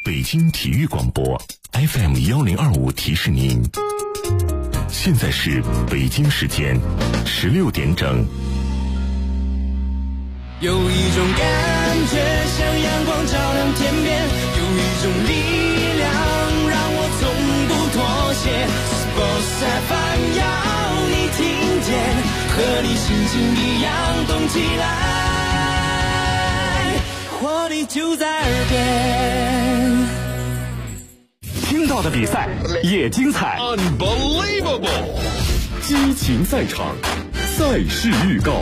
北京体育广播 FM1025 提示您，现在是北京时间16点整。 有一种感觉像阳光照亮天边，有一种力量让我从不妥协。Sports FM 要你听见，和你心情一样动起来，活力就在耳边。 听到的比赛也精彩 Unbelievable 激情赛场，赛事预告。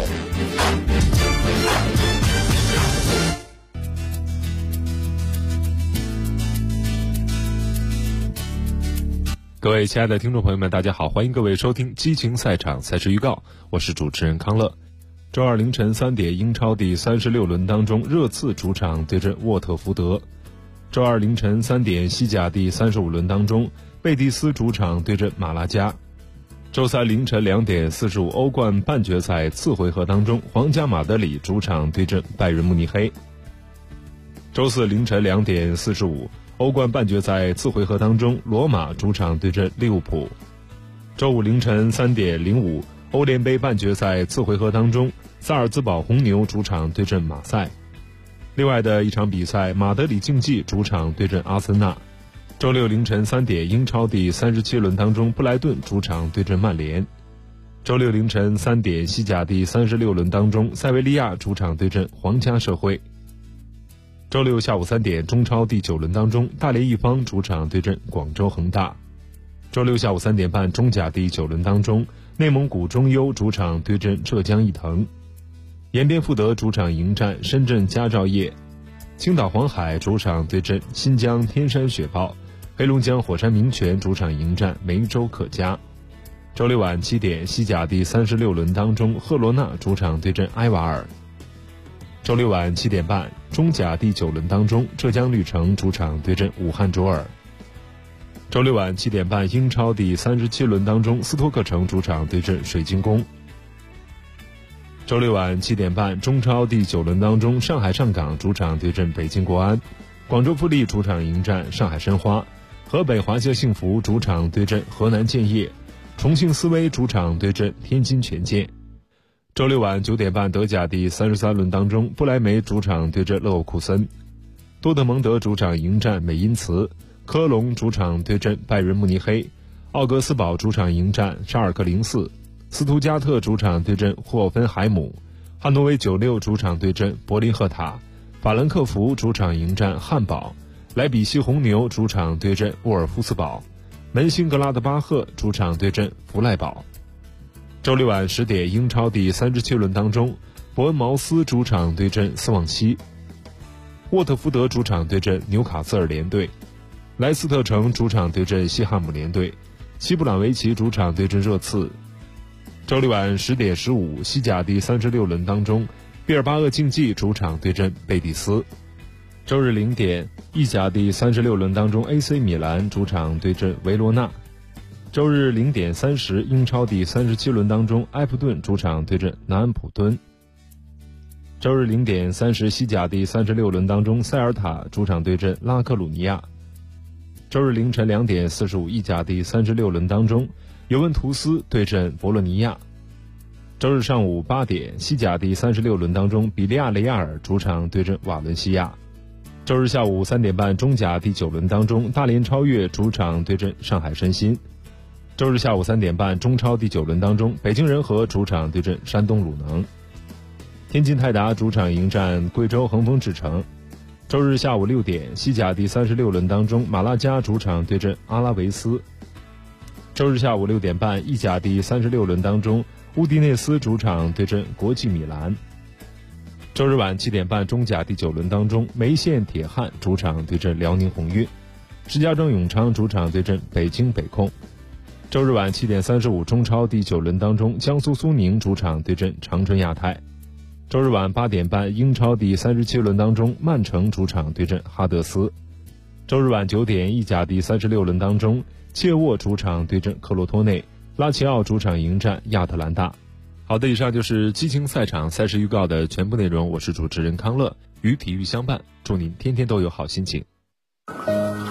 各位亲爱的听众朋友们，大家好，欢迎各位收听激情赛场赛事预告，我是主持人康乐。周二凌晨3点，英超第36轮当中，热刺主场对阵沃特福德。周二凌晨3点，西甲第35轮当中，贝蒂斯主场对阵马拉加。周三凌晨2点45，欧冠半决赛次回合当中，皇家马德里主场对阵拜仁慕尼黑。周四凌晨2点45，欧冠半决赛次回合当中，罗马主场对阵利物浦。周五凌晨3点05，欧联杯半决赛次回合当中，萨尔兹堡红牛主场对阵马赛。另外的一场比赛，马德里竞技主场对阵阿森纳。周六凌晨3点，英超第37轮当中，布莱顿主场对阵曼联。周六凌晨3点，西甲第36轮当中，塞维利亚主场对阵皇家社会。周六下午3点，中超第9轮当中，大连一方主场对阵广州恒大。周六下午3点半，中甲第9轮当中，内蒙古中优主场对阵浙江毅腾。延边富德主场迎战深圳佳兆业。青岛黄海主场对阵新疆天山雪豹。黑龙江火山明泉主场迎战梅州可嘉。周六晚7点，西甲第36轮当中，赫罗纳主场对阵埃瓦尔。周六晚7点半，中甲第9轮当中，浙江绿城主场对阵武汉卓尔。周六晚7点半，英超第37轮当中，斯托克城主场对阵水晶宫。周六晚7点半，中超第9轮当中，上海上港主场对阵北京国安。广州富力主场迎战上海申花。河北华夏幸福主场对阵河南建业。重庆斯威主场对阵天津权健。周六晚9点半，德甲第33轮当中，不莱梅主场对阵勒沃库森。多特蒙德主场迎战美因茨。科隆主场对阵拜仁慕尼黑。奥格斯堡主场迎战沙尔克04。斯图加特主场对阵霍芬海姆。汉诺威96主场对阵柏林赫塔。法兰克福主场迎战汉堡。莱比锡红牛主场对阵沃尔夫斯堡。门兴格拉德巴赫主场对阵弗赖堡。周六晚10点，英超第37轮当中，伯恩茅斯主场对阵斯旺西。沃特福德主场对阵纽卡斯尔联队。莱斯特城主场对阵西汉姆联队。西布朗维奇主场对阵热刺。周六晚10点15，西甲第36轮当中，毕尔巴鄂竞技主场对阵贝蒂斯。周日0点，意甲第36轮当中 AC 米兰主场对阵维罗纳。周日0点30，英超第37轮当中，埃弗顿主场对阵南安普敦。周日0点30，西甲第36轮当中，塞尔塔主场对阵拉克鲁尼亚。周日凌晨2点45，意甲第36轮当中，尤文图斯对阵博洛尼亚。周日上午8点，西甲第36轮当中，比利亚雷亚尔主场对阵瓦伦西亚。周日下午3点半，中甲第9轮当中，大连超越主场对阵上海申鑫。周日下午3点半，中超第9轮当中，北京人和主场对阵山东鲁能。天津泰达主场迎战贵州恒丰智诚。周日下午6点，西甲第36轮当中，马拉加主场对阵阿拉维斯。周日下午6点半，意甲第36轮当中，乌迪内斯主场对阵国际米兰。周日晚7点半，中甲第9轮当中，梅县铁汉主场对阵辽宁宏运。石家庄永昌主场对阵北京北控。周日晚7点35，中超第9轮当中，江苏苏宁主场对阵长春亚泰。周日晚8点半，英超第37轮当中，曼城主场对阵哈德斯。周日晚9点，意甲第36轮当中，切沃主场对阵克罗托内，拉齐奥主场迎战亚特兰大。好的，以上就是激情赛场赛事预告的全部内容，我是主持人康乐，与体育相伴，祝您天天都有好心情。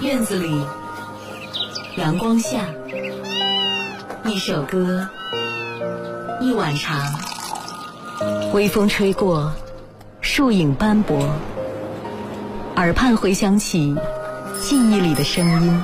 院子里，阳光下，一首歌，一碗茶，微风吹过，树影斑驳，耳畔回响起记忆里的声音。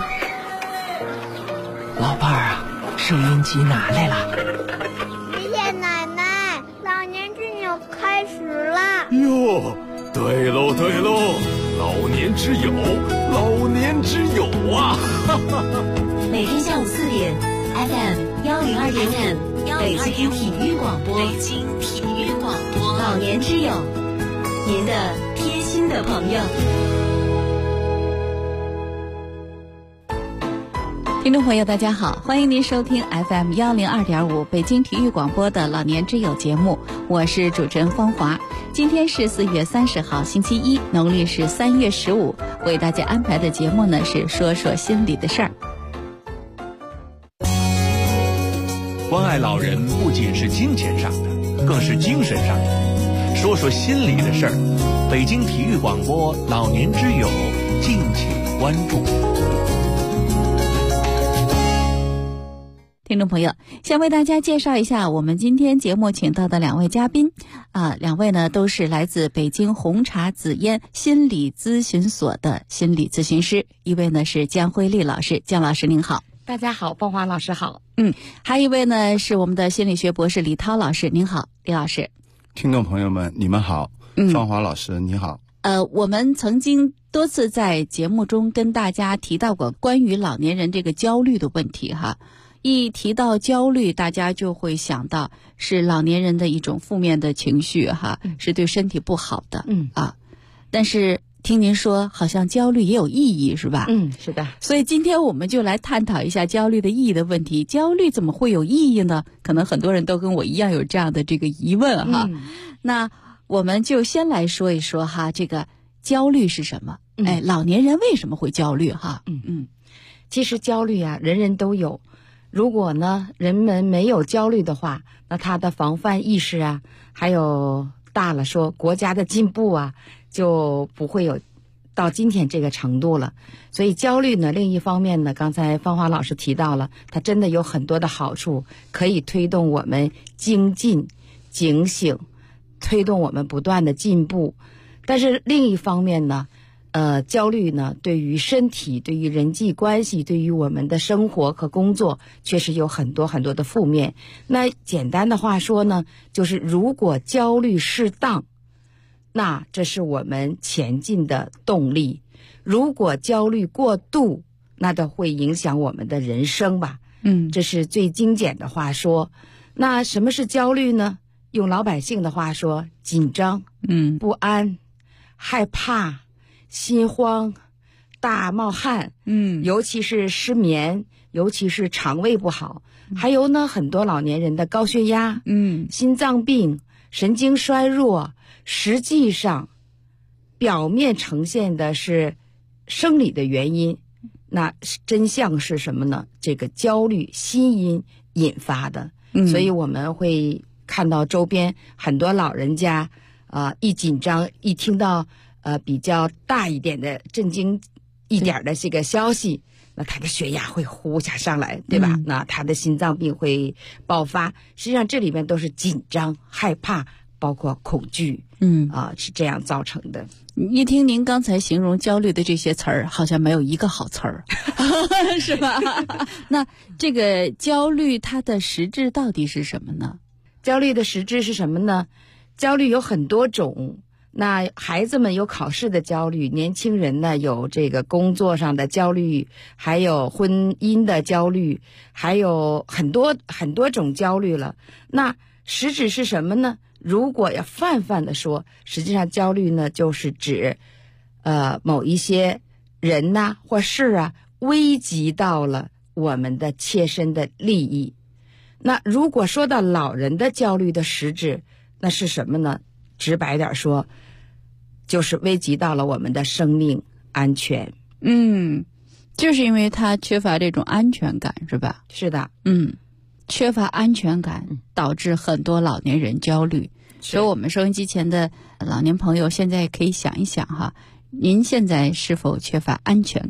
老伴儿啊，收音机拿来了。 爷爷奶奶，老年之友开始了。 哟，对喽对喽，老年之友，老年之友啊！ 每天下午4点 ，FM 102.5，北京体育广播，北京体育广播，老年之友，您的贴心的朋友。 听众朋友大家好，欢迎您收听 FM 102.5北京体育广播的老年之友节目，我是主持人芳华。今天是4月30号星期一，农历是3月15，为大家安排的节目呢是说说心里的事儿。 关爱老人不仅是金钱上的，更是精神上的。说说心里的事儿，北京体育广播老年之友，敬请关注。 听众朋友，先为大家介绍一下我们今天节目请到的2位嘉宾2位呢都是来自北京红茶紫嫣心理咨询所的心理咨询师，一位呢是江辉丽老师，江老师您好。 大家好，芳华老师好。 还有一位呢是我们的心理学博士李涛老师，您好，李老师。 听众朋友们，你们好。芳华老师你好。 我们曾经多次在节目中跟大家提到过关于老年人这个焦虑的问题哈。一提到焦虑，大家就会想到是老年人的一种负面的情绪哈，是对身体不好的。但是听您说好像焦虑也有意义是吧？ 是的。 所以今天我们就来探讨一下焦虑的意义的问题。焦虑怎么会有意义呢？可能很多人都跟我一样有这样的这个疑问哈。那我们就先来说一说哈，这个焦虑是什么？老年人为什么会焦虑哈？ 其实焦虑啊，人人都有。如果呢，人们没有焦虑的话，那他的防范意识啊，还有大了说国家的进步啊，就不会有到今天这个程度了。所以焦虑呢，另一方面呢，刚才芳华老师提到了，它真的有很多的好处，可以推动我们精进、警醒，推动我们不断的进步。但是另一方面呢，焦虑呢，对于身体、对于人际关系、对于我们的生活和工作，确实有很多很多的负面。那简单的话说呢，就是如果焦虑适当，那这是我们前进的动力；如果焦虑过度，那都会影响我们的人生吧。这是最精简的话说。那什么是焦虑呢？用老百姓的话说，紧张、不安、害怕、心慌、大冒汗，尤其是失眠，尤其是肠胃不好，还有呢，很多老年人的高血压，心脏病、神经衰弱，实际上表面呈现的是生理的原因，那真相是什么呢？这个焦虑心因引发的。所以我们会看到周边很多老人家一紧张，一听到比较大一点的震惊一点的这个消息，那他的血压会呼一下上来，对吧？那他的心脏病会爆发。实际上这里面都是紧张、害怕，包括恐惧，是这样造成的。 一听您刚才形容焦虑的这些词儿，好像没有一个好词儿，是吧？那这个焦虑它的实质到底是什么呢？ 焦虑的实质是什么呢？焦虑有很多种。那孩子们有考试的焦虑，年轻人呢有这个工作上的焦虑，还有婚姻的焦虑，还有很多很多种焦虑了。那实质是什么呢？如果要泛泛的说，实际上焦虑呢就是指某一些人呐或事啊危及到了我们的切身的利益。那如果说到老人的焦虑的实质，那是什么呢？直白点说，就是危及到了我们的生命安全。 就是因为他缺乏这种安全感，是吧？ 是的。 缺乏安全感导致很多老年人焦虑。所以我们收音机前的老年朋友现在可以想一想哈，您现在是否缺乏安全感？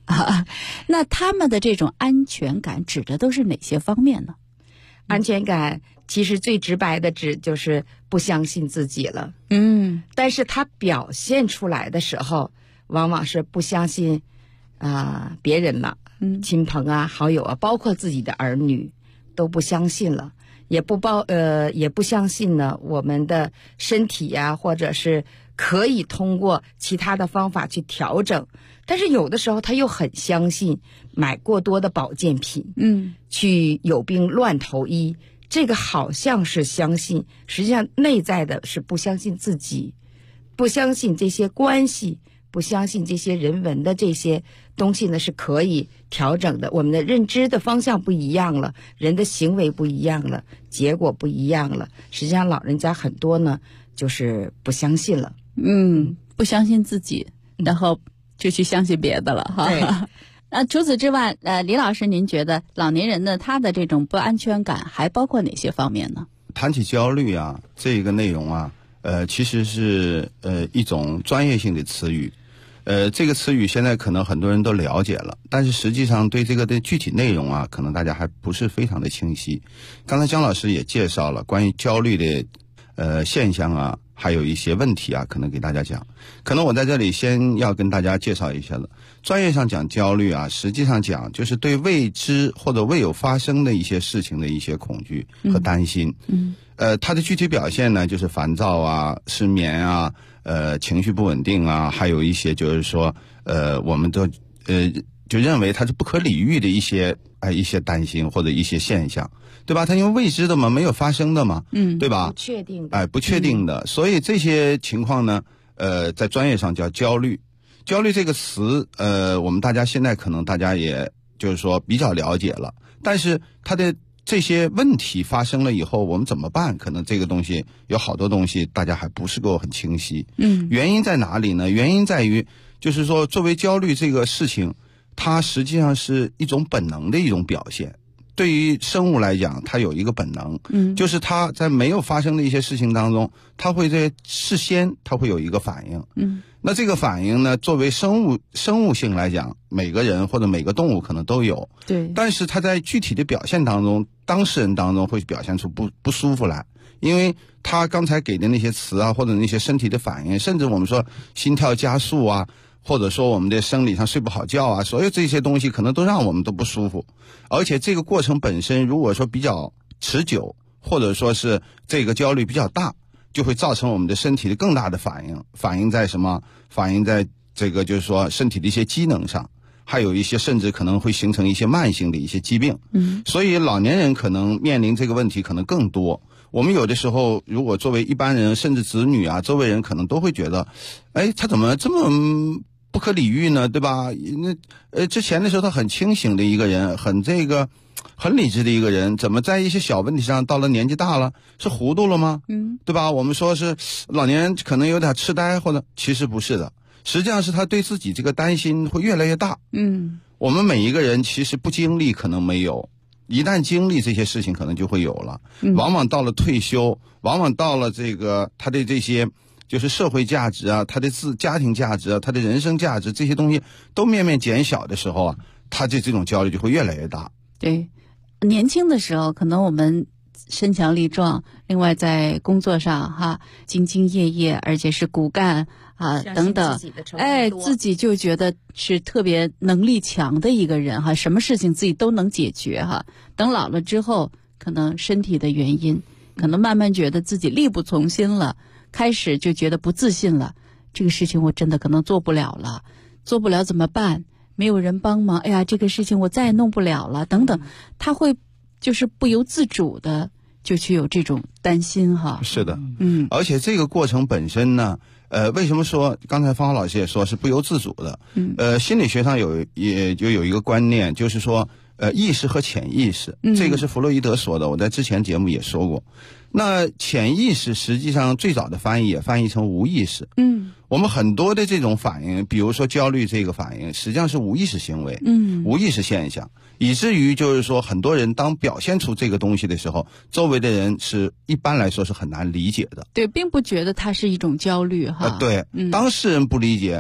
那他们的这种安全感指的都是哪些方面呢？ 安全感其实最直白的指就是不相信自己了。但是他表现出来的时候，往往是不相信别人了，亲朋啊、好友啊，包括自己的儿女都不相信了，也不相信呢我们的身体啊，或者是可以通过其他的方法去调整。但是有的时候他又很相信买过多的保健品，去有病乱投医，这个好像是相信，实际上内在的是不相信自己，不相信这些关系，不相信这些人文的这些东西呢是可以调整的。我们的认知的方向不一样了，人的行为不一样了，结果不一样了。实际上老人家很多呢就是不相信了， 不相信自己，然后就去相信别的了哈。 对。 那除此之外，李老师，您觉得老年人呢，他的这种不安全感还包括哪些方面呢？ 谈起焦虑啊，这个内容啊，其实是一种专业性的词语。这个词语现在可能很多人都了解了，但是实际上对这个的具体内容啊，可能大家还不是非常的清晰。刚才姜老师也介绍了关于焦虑的现象啊，还有一些问题啊，可能给大家讲。可能我在这里先要跟大家介绍一下了。专业上讲焦虑啊，实际上讲就是对未知或者未有发生的一些事情的一些恐惧和担心。它的具体表现呢，就是烦躁啊、失眠啊、情绪不稳定啊，还有一些就是说我们都就认为它是不可理喻的一些担心或者一些现象，对吧？它因为未知的嘛，没有发生的嘛，对吧？ 不确定的， 不确定的，所以这些情况呢，在专业上叫焦虑。焦虑这个词，我们大家现在可能大家也就是说比较了解了，但是它的这些问题发生了以后，我们怎么办？可能这个东西有好多东西大家还不是够很清晰。原因在哪里呢？原因在于就是说，作为焦虑这个事情，它实际上是一种本能的一种表现。对于生物来讲，它有一个本能，就是它在没有发生的一些事情当中，它会在事先它会有一个反应。那这个反应呢，作为生物性来讲，每个人或者每个动物可能都有。 对。 但是它在具体的表现当中，当事人当中会表现出不舒服来，因为他刚才给的那些词啊，或者那些身体的反应，甚至我们说心跳加速啊，或者说我们的生理上睡不好觉啊，所有这些东西可能都让我们都不舒服。而且这个过程本身如果说比较持久，或者说是这个焦虑比较大，就会造成我们的身体的更大的反应。反应在什么？反应在这个就是说身体的一些机能上，还有一些甚至可能会形成一些慢性的一些疾病。所以老年人可能面临这个问题可能更多。我们有的时候如果作为一般人，甚至子女啊，周围人可能都会觉得，他怎么这么不可理喻呢，对吧？那之前的时候他很清醒的一个人，很理智的一个人，怎么在一些小问题上到了年纪大了是糊涂了吗？对吧？我们说是老年人可能有点痴呆，或者其实不是的，实际上是他对自己这个担心会越来越大。我们每一个人其实不经历可能没有，一旦经历这些事情可能就会有了。往往到了退休，往往到了这个他的这些就是社会价值啊，他的家庭价值啊，他的人生价值，这些东西都面面减小的时候啊，他这种焦虑就会越来越大。 对，年轻的时候可能我们身强力壮，另外在工作上兢兢业业，而且是骨干等等，自己就觉得是特别能力强的一个人什么事情自己都能解决等老了之后，可能身体的原因，可能慢慢觉得自己力不从心了，开始就觉得不自信了，这个事情我真的可能做不了了，做不了怎么办？没有人帮忙，这个事情我再也弄不了了，等等，他会就是不由自主的就去有这种担心是的，而且这个过程本身呢，为什么说刚才方华老师也说是不由自主的？心理学上也就有一个观念，就是说意识和潜意识，这个是弗洛伊德说的，我在之前节目也说过。那潜意识实际上最早的翻译也翻译成无意识。我们很多的这种反应，比如说焦虑这个反应，实际上是无意识行为，无意识现象，以至于就是说很多人当表现出这个东西的时候，周围的人是一般来说是很难理解的。 对，并不觉得它是一种焦虑对，当事人不理解，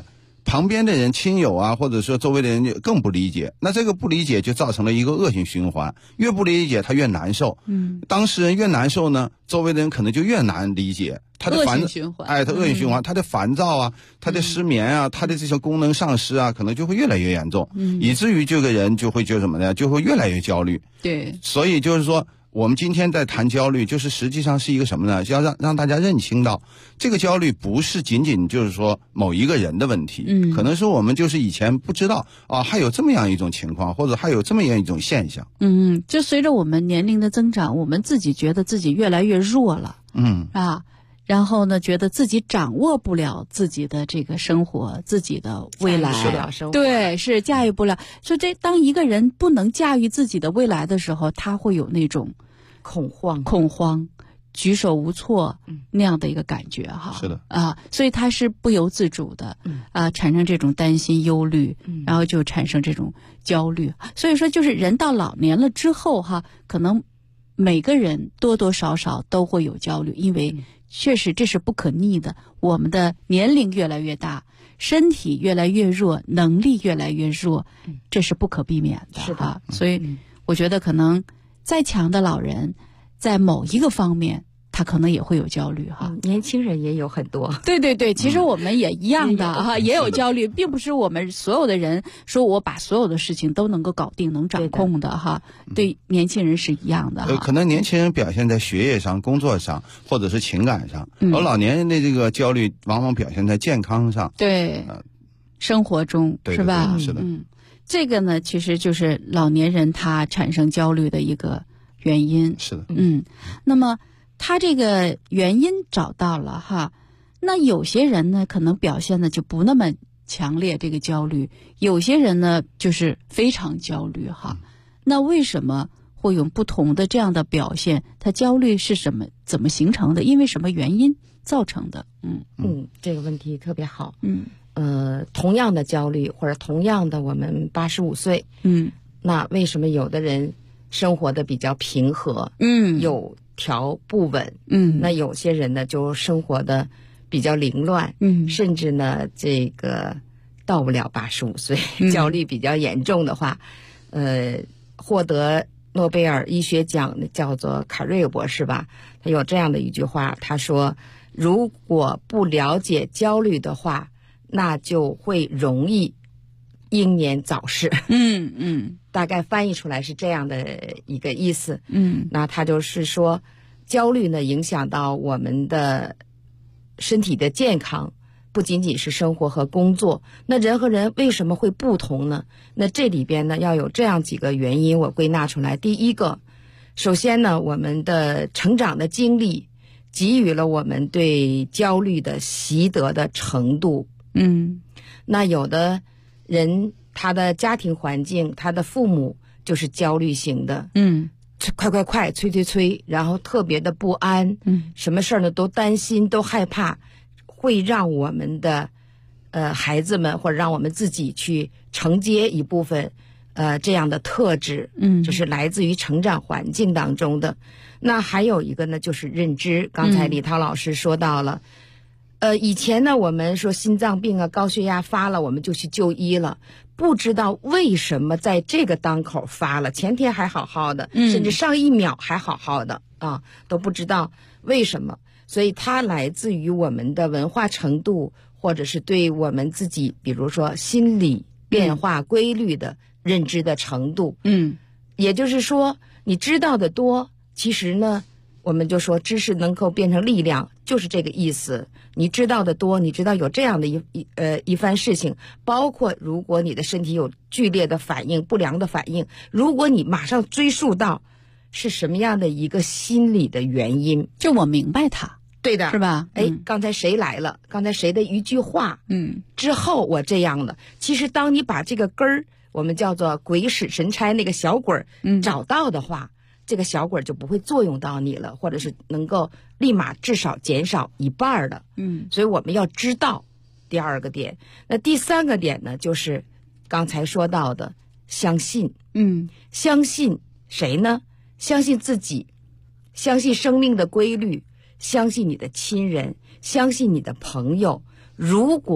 旁边的人、亲友啊，或者说周围的人就更不理解，那这个不理解就造成了一个恶性循环，越不理解他越难受，当事人越难受呢，周围的人可能就越难理解。他的恶性循环， 他恶性循环，他的烦躁啊，他的失眠啊，他的这些功能丧失啊，可能就会越来越严重，以至于这个人就会什么呢？就会越来越焦虑。 对， 所以就是说，我们今天在谈焦虑，就是实际上是一个什么呢？要让大家认清到，这个焦虑不是仅仅就是说某一个人的问题，可能是我们就是以前不知道啊，还有这么样一种情况，或者还有这么样一种现象。 就随着我们年龄的增长，我们自己觉得自己越来越弱了，然后呢，觉得自己掌握不了自己的这个生活，自己的未来，对，是驾驭不了。所以当一个人不能驾驭自己的未来的时候，他会有那种恐慌、 举手无措那样的一个感觉哈。 是的所以他是不由自主的产生这种担心、忧虑，然后就产生这种焦虑。所以说，就是人到老年了之后哈，可能每个人多多少少都会有焦虑，因为确实这是不可逆的。我们的年龄越来越大，身体越来越弱，能力越来越弱，这是不可避免的。 是的， 所以我觉得可能再强的老人，在某一个方面他可能也会有焦虑哈。 年轻人也有很多。 对，其实我们也一样的哈，也有焦虑，并不是我们所有的人说我把所有的事情都能够搞定、能掌控的哈。对年轻人是一样的哈。 可能年轻人表现在学业上、工作上，或者是情感上，而老年人的这个焦虑往往表现在健康上。 对，生活中是吧？ 是的。 这个呢，其实就是老年人他产生焦虑的一个原因。 是的。 那么他这个原因找到了哈，那有些人呢可能表现的就不那么强烈这个焦虑，有些人呢就是非常焦虑哈。那为什么会有不同的这样的表现？他焦虑是怎么形成的？因为什么原因造成的？ 这个问题特别好。同样的焦虑，或者同样的我们85岁，那为什么有的人生活的比较平和，有条不紊，那有些人呢就生活的比较凌乱，甚至呢这个到不了85岁，焦虑比较严重的话，获得诺贝尔医学奖的叫做卡瑞尔博士吧，他有这样的一句话，他说，如果不了解焦虑的话，那就会容易英年早逝。大概翻译出来是这样的一个意思。那他就是说，焦虑呢影响到我们的身体的健康，不仅仅是生活和工作。那人和人为什么会不同呢？那这里边呢要有这样几个原因，我归纳出来。第一个，首先呢，我们的成长的经历给予了我们对焦虑的习得的程度。那有的人他的家庭环境，他的父母就是焦虑型的，快催，然后特别的不安，什么事儿呢都担心，都害怕，会让我们的孩子们或者让我们自己去承接一部分这样的特质，这是来自于成长环境当中的。那还有一个呢，就是认知，刚才李涛老师说到了。以前呢，我们说心脏病啊、高血压发了，我们就去就医了，不知道为什么在这个当口发了，前天还好好的，甚至上一秒还好好的都不知道为什么。所以它来自于我们的文化程度，或者是对我们自己，比如说心理变化规律的认知的程度。也就是说，你知道的多，其实呢，我们就说知识能够变成力量，就是这个意思。你知道的多，你知道有这样的一番事情，包括如果你的身体有剧烈的反应、不良的反应，如果你马上追溯到是什么样的一个心理的原因， 就我明白它， 对的， 是吧？ 刚才谁来了？刚才谁的一句话，之后我这样了。其实当你把这个根儿，我们叫做鬼使神差那个小鬼儿找到的话，这个小鬼就不会作用到你了，或者是能够立马至少减少一半的。所以我们要知道第二个点。那第三个点呢，就是刚才说到的相信。相信谁呢？相信自己，相信生命的规律，相信你的亲人，相信你的朋友。如果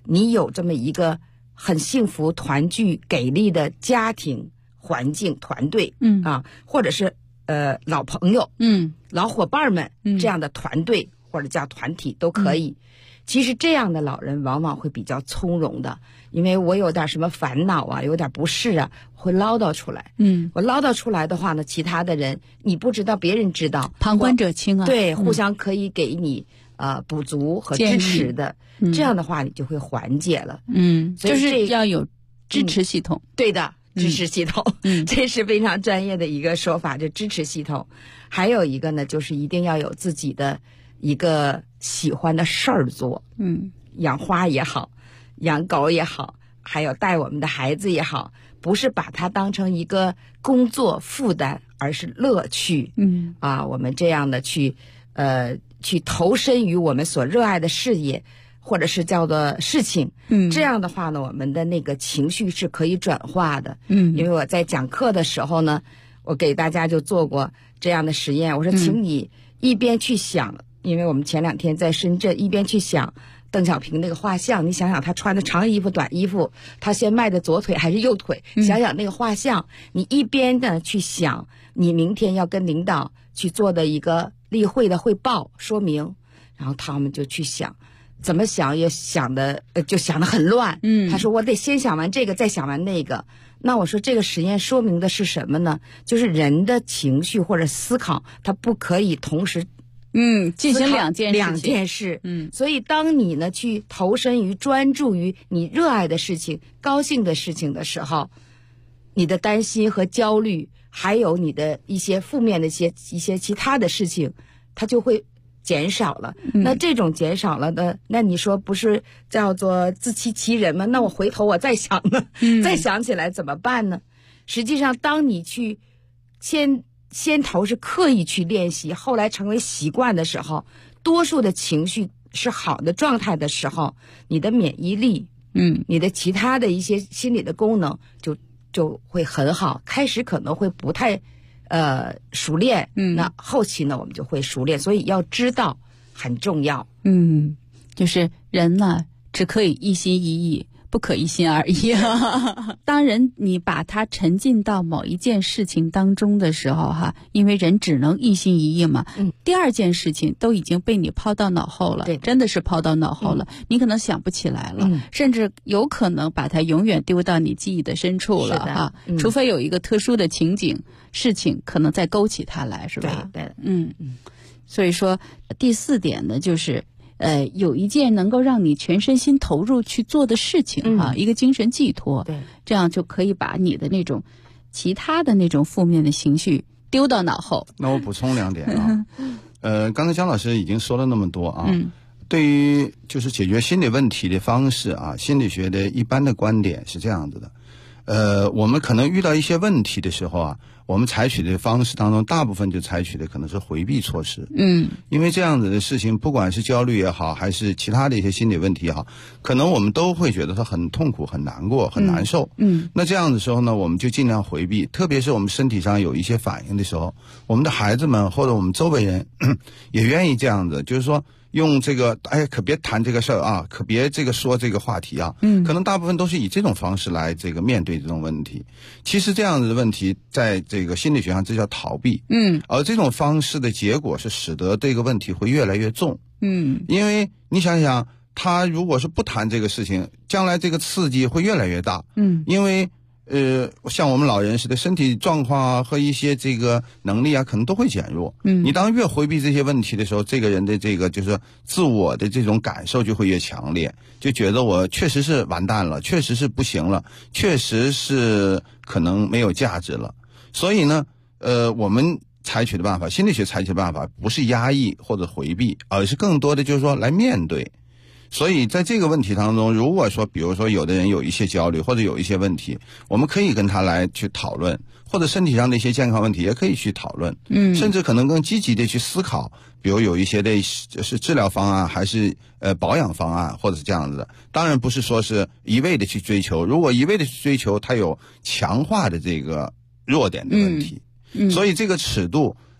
你有这么一个很幸福、团聚、给力的家庭环境、团队，或者是老朋友，老伙伴们这样的团队或者叫团体都可以。其实这样的老人往往会比较从容的，因为我有点什么烦恼啊，有点不适啊，会唠叨出来。我唠叨出来的话呢，其他的人你不知道，别人知道， 旁观者清啊。 对，互相可以给你补足和支持的，这样的话你就会缓解了。所以就是要有支持系统。 对的，支持系统，这是非常专业的一个说法，就支持系统。还有一个呢，就是一定要有自己的一个喜欢的事儿做。养花也好，养狗也好，还有带我们的孩子也好，不是把它当成一个工作负担，而是乐趣。我们这样的去投身于我们所热爱的事业，或者是叫做事情。这样的话呢，我们的那个情绪是可以转化的。因为我在讲课的时候呢，我给大家就做过这样的实验。我说，请你一边去想，因为我们前2天在深圳，一边去想邓小平那个画像，你想想他穿的长衣服、短衣服，他先迈的左腿还是右腿？想想那个画像，你一边呢去想你明天要跟领导去做的一个例会的汇报说明，然后他们就去想，怎么想也想的就想得很乱。他说我得先想完这个，再想完那个。那我说这个实验说明的是什么呢？就是人的情绪或者思考，它不可以同时进行两件事。所以当你呢去投身于专注于你热爱的事情、高兴的事情的时候，你的担心和焦虑，还有你的一些负面的一些其他的事情，它就会减少了。那这种减少了的，那你说不是叫做自欺欺人吗？那我回头我再想呢，再想起来怎么办呢？实际上当你去先头是刻意去练习，后来成为习惯的时候，多数的情绪是好的状态的时候，你的免疫力，你的其他的一些心理的功能就会很好。开始可能会不太熟练，那后期呢我们就会熟练，所以要知道很重要。 就是人呢只可以一心一意，不可一心二意。当人你把它沉浸到某一件事情当中的时候因为人只能一心一意嘛，第二件事情都已经被你抛到脑后了，真的是抛到脑后了，你可能想不起来了，甚至有可能把它永远丢到你记忆的深处了除非有一个特殊的情景事情可能再勾起它来，是吧？ 对。 所以说第4点呢，就是有一件能够让你全身心投入去做的事情一个精神寄托， 对， 这样就可以把你的那种其他的那种负面的情绪丢到脑后。 那我补充2点刚才姜老师已经说了那么多对于就是解决心理问题的方式心理学的一般的观点是这样子的。我们可能遇到一些问题的时候我们采取的方式当中，大部分就采取的可能是回避措施。因为这样子的事情，不管是焦虑也好，还是其他的一些心理问题也好，可能我们都会觉得它很痛苦、很难过、很难受。那这样的时候呢，我们就尽量回避。特别是我们身体上有一些反应的时候，我们的孩子们或者我们周围人也愿意这样子，就是说用这个可别谈这个事儿可别这个说这个话题可能大部分都是以这种方式来这个面对这种问题。其实这样子的问题在这个心理学上这叫逃避。而这种方式的结果是使得这个问题会越来越重。因为你想想，他如果是不谈这个事情，将来这个刺激会越来越大。因为像我们老人似的，身体状况和一些这个能力可能都会减弱。你当越回避这些问题的时候，这个人的这个就是自我的这种感受就会越强烈，就觉得我确实是完蛋了，确实是不行了，确实是可能没有价值了。所以呢，我们采取的办法，心理学采取的办法不是压抑或者回避，而是更多的就是说来面对。所以在这个问题当中，如果说比如说有的人有一些焦虑或者有一些问题，我们可以跟他来去讨论，或者身体上的一些健康问题也可以去讨论，甚至可能更积极的去思考，比如有一些的是治疗方案还是保养方案，或者是这样子的。当然不是说是一味的去追求，如果一味的去追求，它有强化的这个弱点的问题。所以这个尺度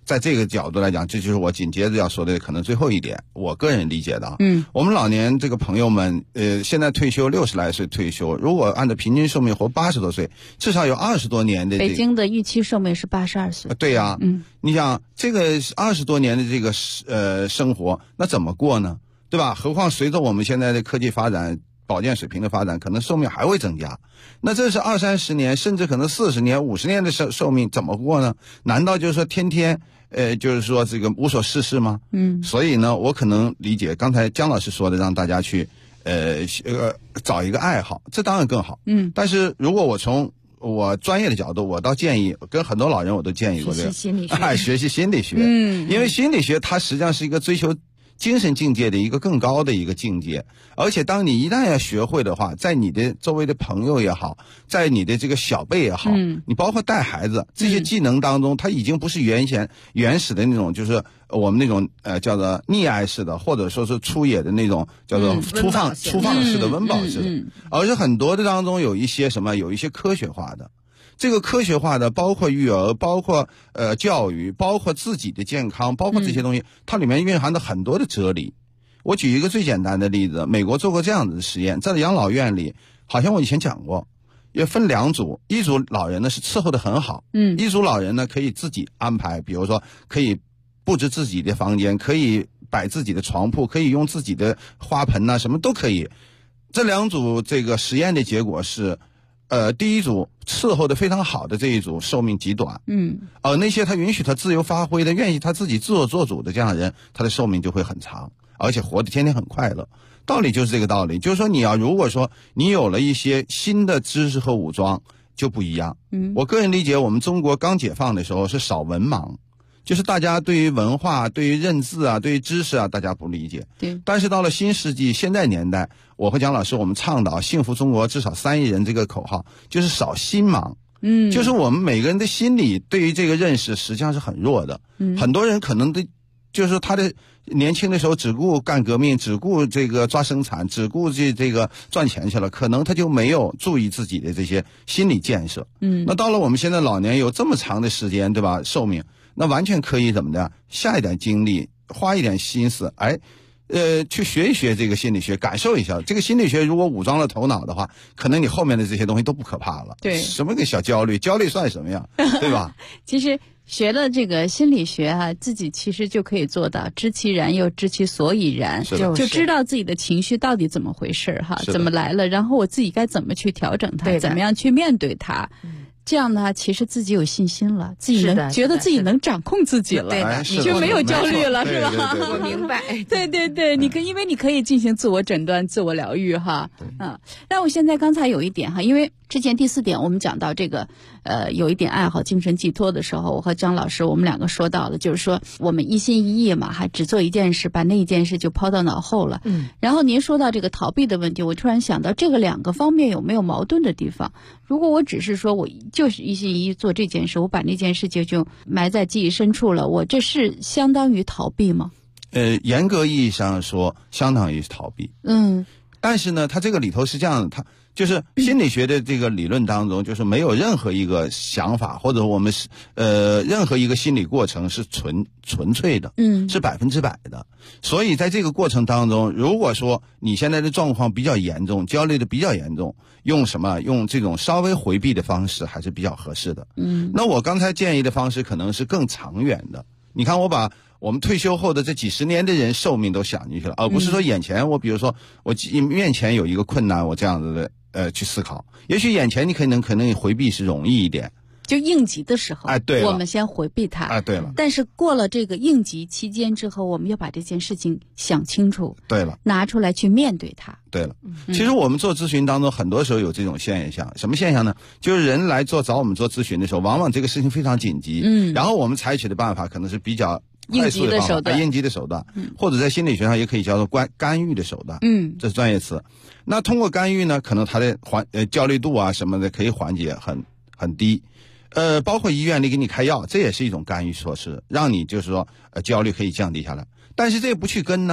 在这个角度来讲，这就是我紧接着要说的可能最后一点，我个人理解的。我们老年这个朋友们，现在退休60来岁退休，如果按照平均寿命活80多岁，至少有20多年的。 北京的预期寿命是82岁。 对呀，你想这个20多年的这个生活，那怎么过呢？对吧？何况随着我们现在的科技发展，保健水平的发展，可能寿命还会增加。那这是20-30年，甚至可能40年、50年的寿命，怎么过呢？难道就是说天天就是说这个无所事事吗？所以呢，我可能理解刚才姜老师说的，让大家去找一个爱好，这当然更好。但是如果我从我专业的角度，我倒建议跟很多老人我都建议过这个学习心理学， 学习心理学。因为心理学它实际上是一个追求精神境界的一个更高的一个境界，而且当你一旦要学会的话，在你的周围的朋友也好，在你的这个小辈也好，你包括带孩子这些技能当中，它已经不是原始的那种，就是我们那种叫做溺爱式的，或者说是粗野的那种叫做粗放式的温饱式的，而是很多的当中有一些什么，有一些科学化的。这个科学化的包括育儿，包括教育，包括自己的健康，包括这些东西，它里面蕴含着很多的哲理。我举一个最简单的例子，美国做过这样子的实验，在养老院里，好像我以前讲过，也分2组，一组老人呢是伺候的很好，一组老人呢可以自己安排，比如说可以布置自己的房间，可以摆自己的床铺，可以用自己的花盆啊，什么都可以。这2组这个实验的结果是，第一组伺候的非常好的这一组寿命极短，而那些他允许他自由发挥的、愿意他自己自我做主的这样的人，他的寿命就会很长，而且活得天天很快乐。道理就是这个道理，就是说如果说你有了一些新的知识和武装，就不一样。我个人理解，我们中国刚解放的时候是少文盲。就是大家对于文化、对于认字啊、对于知识啊，大家不理解。 对。 但是到了新世纪、现在年代，我和蒋老师我们倡导幸福中国至少3亿人这个口号，就是少心盲。就是我们每个人的心理对于这个认识实际上是很弱的。很多人可能就是他的年轻的时候只顾干革命，只顾这个抓生产，只顾这个赚钱去了，可能他就没有注意自己的这些心理建设。那到了我们现在老年有这么长的时间，对吧？寿命。那完全可以怎么的，下一点精力，花一点心思，去学一学这个心理学，感受一下这个心理学。如果武装了头脑的话，可能你后面的这些东西都不可怕了。 对， 什么个小焦虑算什么呀？对吧？ 其实学了这个心理学自己其实就可以做到知其然又知其所以然，就知道自己的情绪到底怎么回事怎么来了，然后我自己该怎么去调整它，怎么样去面对它。这样呢，其实自己有信心了，自己能觉得自己能掌控自己了，就没有焦虑了，是吧？ 我明白。 对，因为你可以进行自我诊断、自我疗愈但我现在刚才有一点因为之前第4点我们讲到这个有一点爱好、精神寄托的时候，我和张老师我们2个说到的，就是说我们一心一意嘛，还只做一件事，把那一件事就抛到脑后了。然后您说到这个逃避的问题，我突然想到这个2个方面有没有矛盾的地方？如果我只是说我就是一心一意做这件事，我把那件事情就埋在记忆深处了，我这是相当于逃避吗？ 严格意义上说，相当于逃避。但是呢，它这个里头是这样的，它就是心理学的这个理论当中，就是没有任何一个想法或者我们任何一个心理过程是纯粹的，是100%的。所以在这个过程当中，如果说你现在的状况比较严重，焦虑的比较严重，用这种稍微回避的方式还是比较合适的。那我刚才建议的方式可能是更长远的。你看，我把我们退休后的这几十年的人寿命都想进去了，而不是说眼前我比如说我面前有一个困难，我这样子的去思考。也许眼前你可能回避是容易一点， 就应急的时候， 对， 我们先回避它， 对了。 但是过了这个应急期间之后，我们要把这件事情想清楚， 对了， 拿出来去面对它， 对了。其实我们做咨询当中，很多时候有这种现象，什么现象呢？就是人来找我们做咨询的时候，往往这个事情非常紧急，然后我们采取的办法可能是比较应急的手段， 应急的手段，或者在心理学上也可以叫做干预的手段，这是专业词。那通过干预呢，可能它的焦虑度啊什么的可以缓解很低。包括医院里给你开药，这也是一种干预措施，让你就是说焦虑可以降低下来。但是这不去根呢，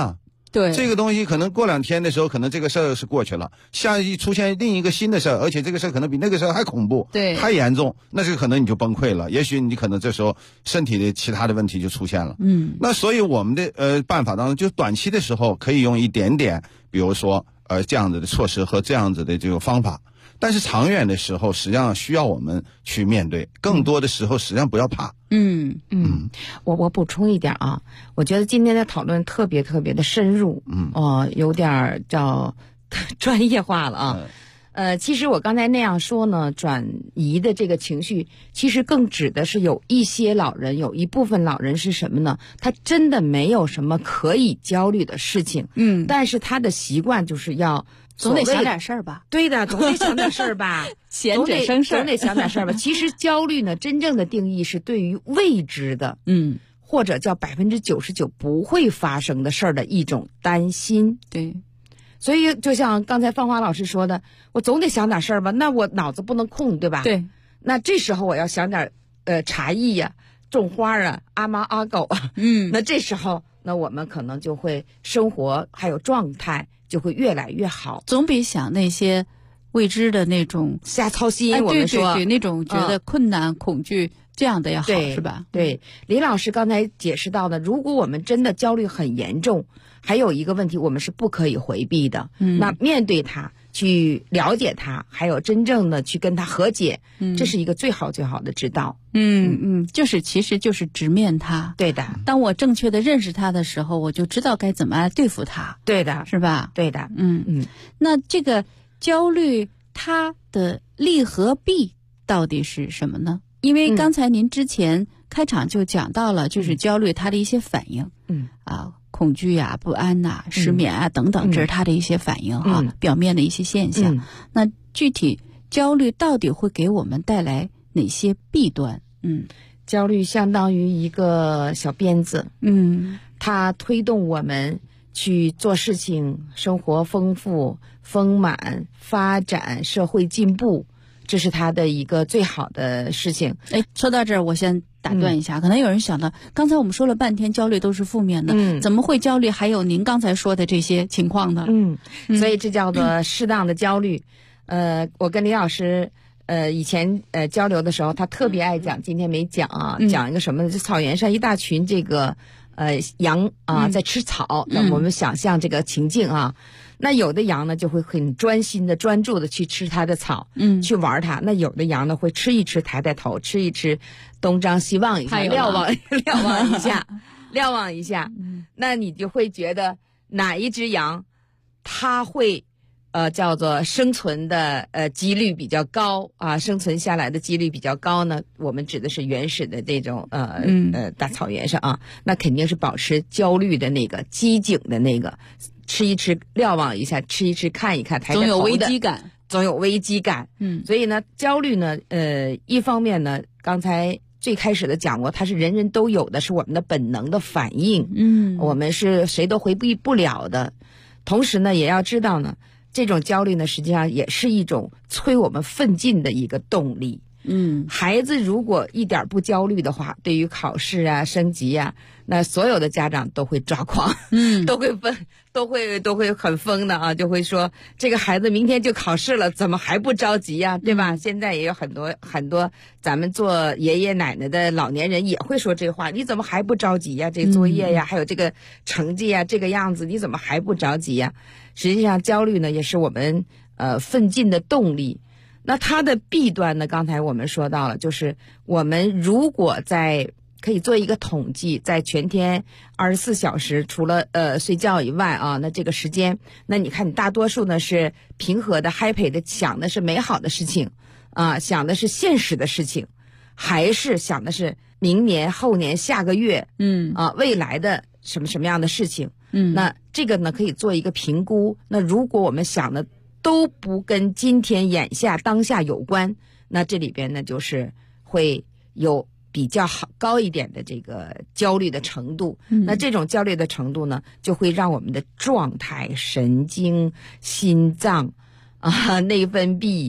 对， 这个东西可能过2天的时候，可能这个事儿是过去了，下一出现另一个新的事儿，而且这个事儿可能比那个事儿还恐怖， 对， 还严重，那这个可能你就崩溃了，也许你可能这时候身体的其他的问题就出现了。那所以我们的办法当中，就短期的时候可以用一点点，比如说这样子的措施和这样子的这个方法。但是长远的时候，实际上需要我们去面对。更多的时候，实际上不要怕。 我补充一点啊，我觉得今天的讨论特别特别的深入，有点叫专业化了啊。其实我刚才那样说呢，转移的这个情绪，其实更指的是有一些老人，有一部分老人是什么呢？他真的没有什么可以焦虑的事情，但是他的习惯就是要。 总得想点事儿吧？ 对的，总得想点事儿吧。 闲着生事儿， 总得想点事儿吧。其实焦虑呢，真正的定义是对于未知的，或者叫99%不会发生的事儿的一种担心。 对， 所以就像刚才芳华老师说的，我总得想点事儿吧，那我脑子不能空，对吧？ 对。 那这时候我要想点茶艺呀、种花啊、阿猫阿狗啊，那这时候那我们可能就会生活还有状态。就会越来越好， 总比想那些未知的那种瞎操心。我们说对那种觉得困难、恐惧这样的要好，是吧？ 对，李老师刚才解释到的，如果我们真的焦虑很严重，还有一个问题我们是不可以回避的。那面对它，去了解它，还有真正的去跟它和解，这是一个最好的之道。 其实就是直面它。 对的， 当我正确的认识它的时候，我就知道该怎么来对付它。 对的， 是吧？ 对的。 那这个焦虑它的利和弊到底是什么呢？因为刚才您之前开场就讲到了，就是焦虑它的一些反应。恐惧啊、不安啊、失眠啊等等，这是它的一些反应表面的一些现象。那具体焦虑到底会给我们带来哪些弊端？ 焦虑相当于一个小鞭子，它推动我们去做事情，生活丰富、丰满、发展、社会进步，这是它的一个最好的事情。 说到这儿，我先打断一下，可能有人想到，刚才我们说了半天焦虑都是负面的，怎么会焦虑还有您刚才说的这些情况呢？ 所以这叫做适当的焦虑。我跟李老师以前交流的时候，他特别爱讲，今天没讲啊，讲一个什么呢？就草原上一大群这个羊啊在吃草，那我们想象这个情境啊。那有的羊呢就会很专心的、专注的去吃它的草，去玩它。那有的羊呢会吃一吃，抬抬头，吃一吃，东张西望一下，瞭望一下，瞭望一下。那你就会觉得哪一只羊，它会叫做生存的几率比较高啊，生存下来的几率比较高呢？我们指的是原始的这种大草原上啊，那肯定是保持焦虑的那个、机警的那个。吃一吃，瞭望一下，吃一吃，看一看，抬抬头的， 总有危机感， 总有危机感。所以呢，焦虑呢，一方面呢，刚才最开始的讲过，它是人人都有的，是我们的本能的反应。我们是谁都回避不了的。同时呢，也要知道呢，这种焦虑呢，实际上也是一种催我们奋进的一个动力。孩子如果一点不焦虑的话，对于考试啊、升级啊，那所有的家长都会抓狂，都会很疯的啊，就会说这个孩子明天就考试了，怎么还不着急呀，对吧？现在也有很多咱们做爷爷奶奶的老年人也会说这话，你怎么还不着急呀？这个作业呀，还有这个成绩呀，这个样子，你怎么还不着急呀？实际上，焦虑呢，也是我们奋进的动力。那它的弊端呢？刚才我们说到了，就是我们如果可以做一个统计，在全天24小时，除了睡觉以外啊，那这个时间，那你看你大多数呢是平和的、happy 的，想的是美好的事情啊，想的是现实的事情，还是想的是明年、后年、下个月，未来的什么样的事情？那这个呢可以做一个评估。那如果我们想的都不跟今天眼下当下有关，那这里边呢就是会有比较高一点的这个焦虑的程度。那这种焦虑的程度呢，就会让我们的状态、神经、心脏内分泌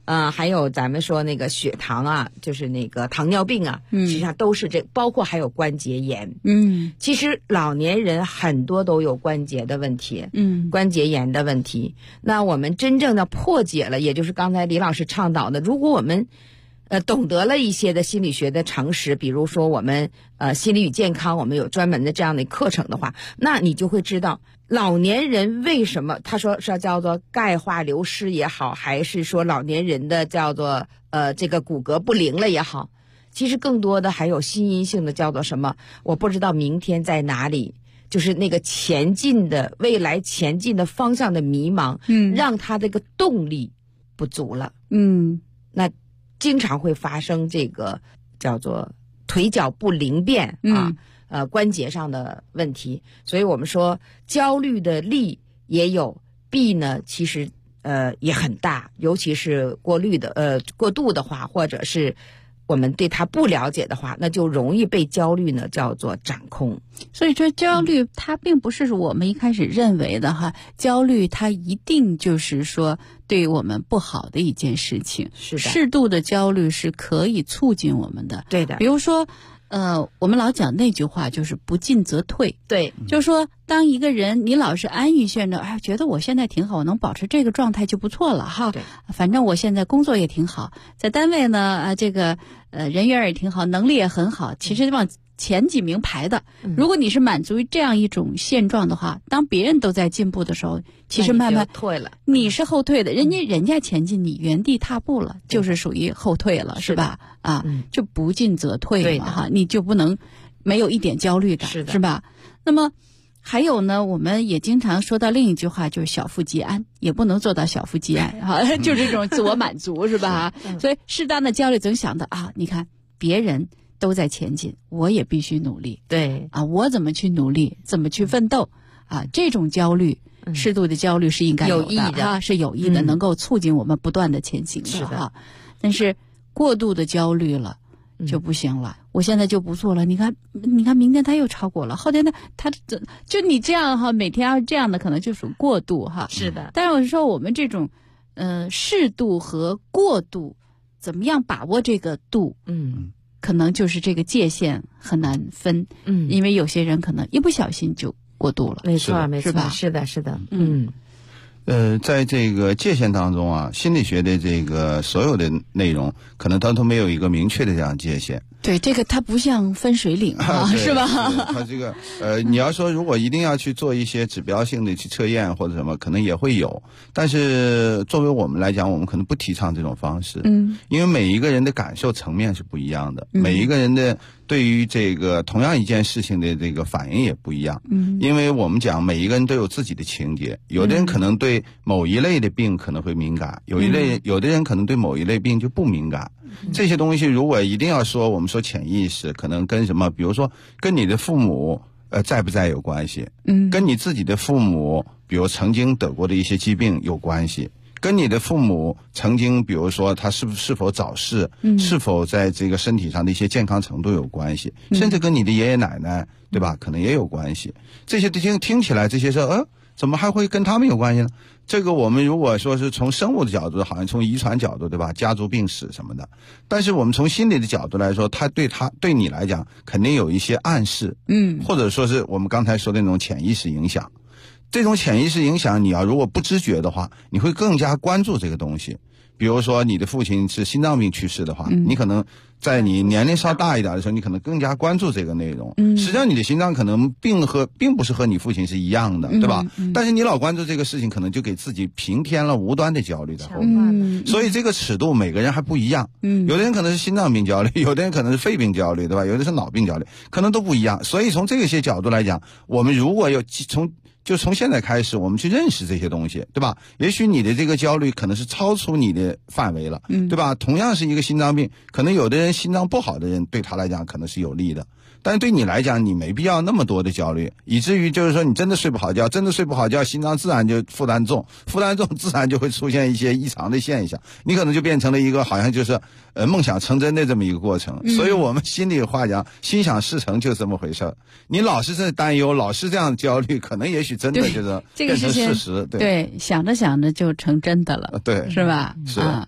还有咱们说那个血糖啊，就是那个糖尿病啊，实际上都是包括还有关节炎。其实老年人很多都有关节的问题，关节炎的问题。那我们真正的破解了，也就是刚才李老师倡导的，如果我们懂得了一些的心理学的常识，比如说我们心理与健康，我们有专门的这样的课程的话，那你就会知道老年人为什么他说是叫做钙化流失也好，还是说老年人的叫做这个骨骼不灵了也好，其实更多的还有心因性的叫做什么，我不知道明天在哪里，就是那个前进的未来前进的方向的迷茫，让他这个动力不足了。那经常会发生这个叫做腿脚不灵便关节上的问题。所以我们说焦虑的利也有，弊呢其实也很大，尤其是过度的话，或者是我们对它不了解的话，那就容易被焦虑呢叫做掌控。 所以说焦虑它并不是我们一开始认为的焦虑它一定就是说对我们不好的一件事情。 是的， 适度的焦虑是可以促进我们的。 对的， 比如说我们老讲那句话，就是不进则退。 对， 就是说当一个人你老是安于现状，觉得我现在挺好，我能保持这个状态就不错了哈。 对， 反正我现在工作也挺好，在单位呢这个人缘也挺好，能力也很好，其实往前几名排的。如果你是满足于这样一种现状的话，当别人都在进步的时候，其实慢慢退了， 你是后退的，人家前进，你原地踏步了，就是属于后退了，是吧？就不进则退嘛，你就不能没有一点焦虑感，是吧？那么还有呢，我们也经常说到另一句话，就是小富即安，也不能做到小富即安就这种自我满足是吧？所以适当的焦虑总想到你看别人都在前进，我也必须努力。 对我怎么去努力，怎么去奋斗这种焦虑，适度的焦虑是应该有的，是有益的，能够促进我们不断的前行的。 是的， 但是过度的焦虑了就不行了。我现在就不错了，你看明天他又超过了，后天他就你这样每天要这样的，可能就属过度是的。 但是我说我们这种适度和过度，怎么样把握这个度？可能就是这个界限很难分。因为有些人可能一不小心就过度了。 没错，没错， 是吧？ 是的，是的。 在这个界限当中心理学的这个所有的内容，可能它都没有一个明确的这样界限。 对，这个它不像分水岭是吧？ 它这个你要说如果一定要去做一些指标性的去测验或者什么，可能也会有，但是作为我们来讲，我们可能不提倡这种方式。因为每一个人的感受层面是不一样的，每一个人的对于这个同样一件事情的这个反应也不一样。因为我们讲每一个人都有自己的情节，有的人可能对某一类的病可能会敏感，有的人可能对某一类病就不敏感。这些东西如果一定要说，我们说潜意识可能跟什么，比如说跟你的父母在不在有关系，跟你自己的父母比如曾经得过的一些疾病有关系，跟你的父母曾经比如说他是否早逝，是否在这个身体上的一些健康程度有关系，甚至跟你的爷爷奶奶对吧可能也有关系。这些听起来这些说怎么还会跟他们有关系呢？这个我们如果说是从生物的角度，好像从遗传角度对吧，家族病史什么的，但是我们从心理的角度来说，对你来讲肯定有一些暗示，或者说是我们刚才说的那种潜意识影响。这种潜意识影响，你要如果不知觉的话，你会更加关注这个东西。比如说你的父亲是心脏病去世的话，你可能在你年龄稍大一点的时候，你可能更加关注这个内容。实际上你的心脏可能并不是和你父亲是一样的，对吧？但是你老关注这个事情，可能就给自己平添了无端的焦虑在后面。所以这个尺度每个人还不一样。有的人可能是心脏病焦虑，有的人可能是肺病焦虑，对吧？有的是脑病焦虑，可能都不一样。所以从这些角度来讲，我们如果从现在开始，我们去认识这些东西，对吧？也许你的这个焦虑可能是超出你的范围了，对吧？同样是一个心脏病，可能有的人心脏不好的人对他来讲可能是有利的，但是对你来讲，你没必要那么多的焦虑，以至于就是说你真的睡不好觉，心脏自然就负担重自然就会出现一些异常的现象，你可能就变成了一个好像就是梦想成真的这么一个过程。所以我们心里话讲，心想事成就这么回事儿。你老是在担忧，老是这样焦虑，可能也许真的就是变成事实。 对，想着想着就成真的了， 对， 是吧？ 是。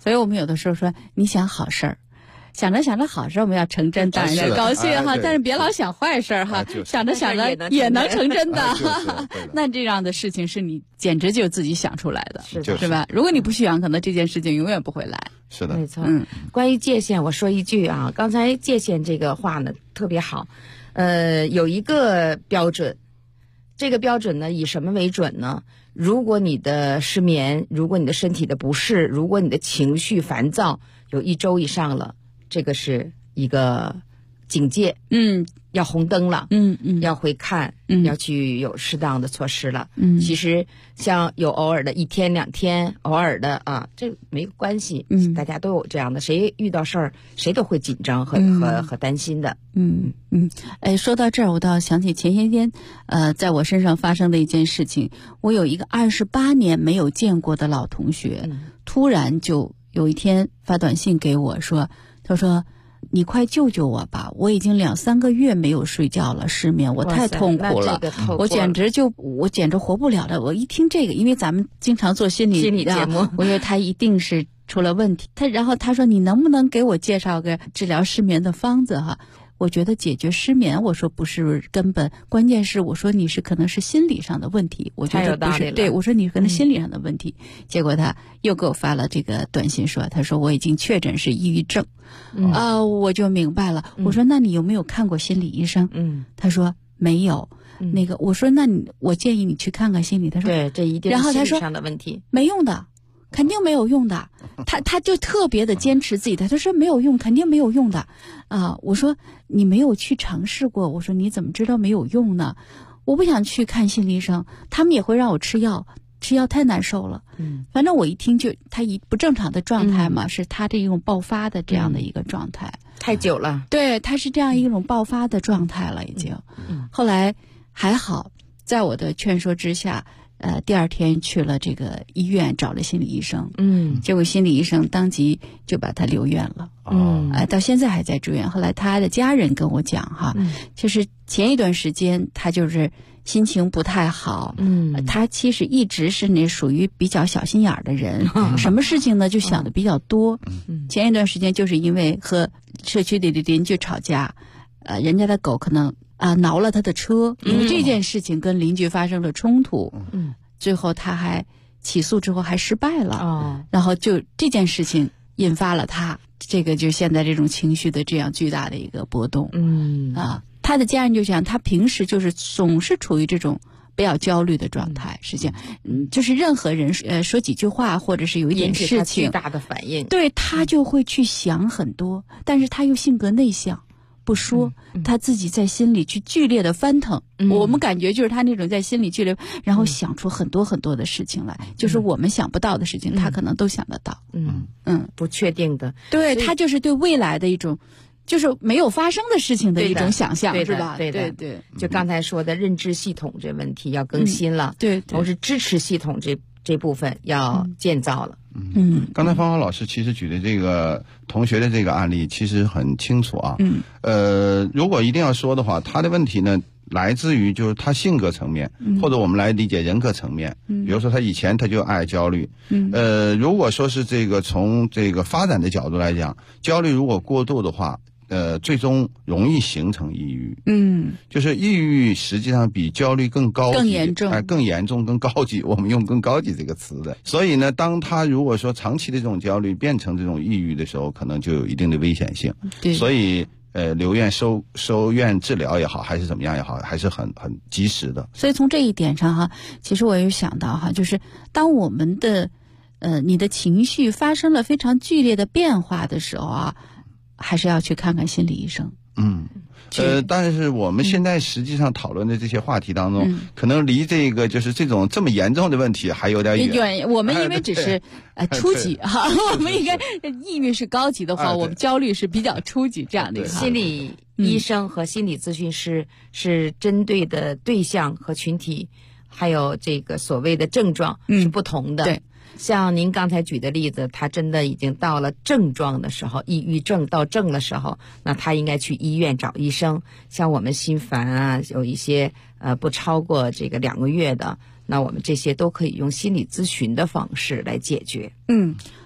所以我们有的时候说，你想好事儿。想着想着好事我们要成真，当然要高兴哈，但是别老想坏事哈，想着想着也能成真的。那这样的事情是你简直就自己想出来的，是吧？如果你不去想，可能这件事情永远不会来。 是的， 没错。关于界限，我说一句啊，刚才界限这个话呢特别好，有一个标准，这个标准呢以什么为准呢？如果你的失眠，如果你的身体的不适，如果你的情绪烦躁有1周以上了，这个是一个警戒，要红灯了，要回看，要去有适当的措施了。其实像有偶尔的1天2天，偶尔的啊，这没关系，大家都有这样的，谁遇到事儿谁都会紧张和担心的。 说到这儿，我倒想起前些天在我身上发生的一件事情。我有一个28年没有见过的老同学，突然就有一天发短信给我说，他说你快救救我吧，我已经2-3个月没有睡觉了，失眠，我太痛苦了，我简直活不了了。我一听这个，因为咱们经常做心理节目，我觉得他一定是出了问题。然后他说你能不能给我介绍个治疗失眠的方子哈？我觉得解决失眠，我说不是根本，关键是我说你是可能是心理上的问题，我觉得不是，对，我说你可能心理上的问题。结果他又给我发了这个短信说，他说我已经确诊是抑郁症。我就明白了。我说那你有没有看过心理医生？他说没有。那个我说那我建议你去看看心理。他说对，这一定是心理上的问题， 没用的，肯定没有用的。他就特别的坚持自己的，他说没有用，肯定没有用的。我说你没有去尝试过，我说你怎么知道没有用呢？我不想去看心理医生，他们也会让我吃药太难受了。反正我一听就他一不正常的状态嘛，是他这种爆发的这样的一个状态， 太久了。 对，他是这样一种爆发的状态了已经。后来还好，在我的劝说之下，第2天去了这个医院找了心理医生。结果心理医生当即就把他留院了。到现在还在住院。后来他的家人跟我讲哈，就是前一段时间他就是心情不太好。他其实一直是那属于比较小心眼儿的人，什么事情呢就想的比较多。前一段时间就是因为和社区里的邻居吵架，人家的狗可能挠了他的车，因为这件事情跟邻居发生了冲突。最后他还起诉之后还失败了。然后就这件事情引发了他这个就现在这种情绪的这样巨大的一个波动。他的家人就讲他平时就是总是处于这种比较焦虑的状态，实际上就是任何人说几句话或者是有一点事情巨大的反应， 对他就会去想很多，但是他又性格内向，不说，他自己在心里去剧烈的翻腾。我们感觉就是他那种在心里剧烈，然后想出很多很多的事情来，就是我们想不到的事情，他可能都想得到。 不确定的， 对，他就是对未来的一种，就是没有发生的事情的一种想象，是吧？ 对，就刚才说的认知系统这问题要更新了， 对， 同时支持系统这部分要建造了。 刚才芳芳老师其实举的这个同学的这个案例其实很清楚啊。如果一定要说的话，他的问题呢来自于就是他性格层面，或者我们来理解人格层面。比如说他以前他就爱焦虑。如果说是这个从这个发展的角度来讲，焦虑如果过度的话，最终容易形成抑郁。就是抑郁实际上比焦虑更高级、 更严重、 更严重、更高级。我们用更高级这个词的。所以呢，当他如果说长期的这种焦虑变成这种抑郁的时候，可能就有一定的危险性。 对， 所以留院收院治疗也好，还是怎么样也好，还是很及时的。 所以从这一点上哈，其实我有想到哈，就是当我们的你的情绪发生了非常剧烈的变化的时候啊，还是要去看看心理医生。 但是我们现在实际上讨论的这些话题当中，可能离这个就是这么严重的问题还有点远。 我们因为只是初级哈，我们应该抑郁是高级的话，我们焦虑是比较初级这样的。 心理医生和心理咨询师是针对的对象和群体，还有这个所谓的症状是不同的。 对。 像您刚才举的例子，他真的已经到了症状的时候，抑郁症到症的时候，那他应该去医院找医生。像我们心烦啊，有一些不超过这个2个月的，那我们这些都可以用心理咨询的方式来解决。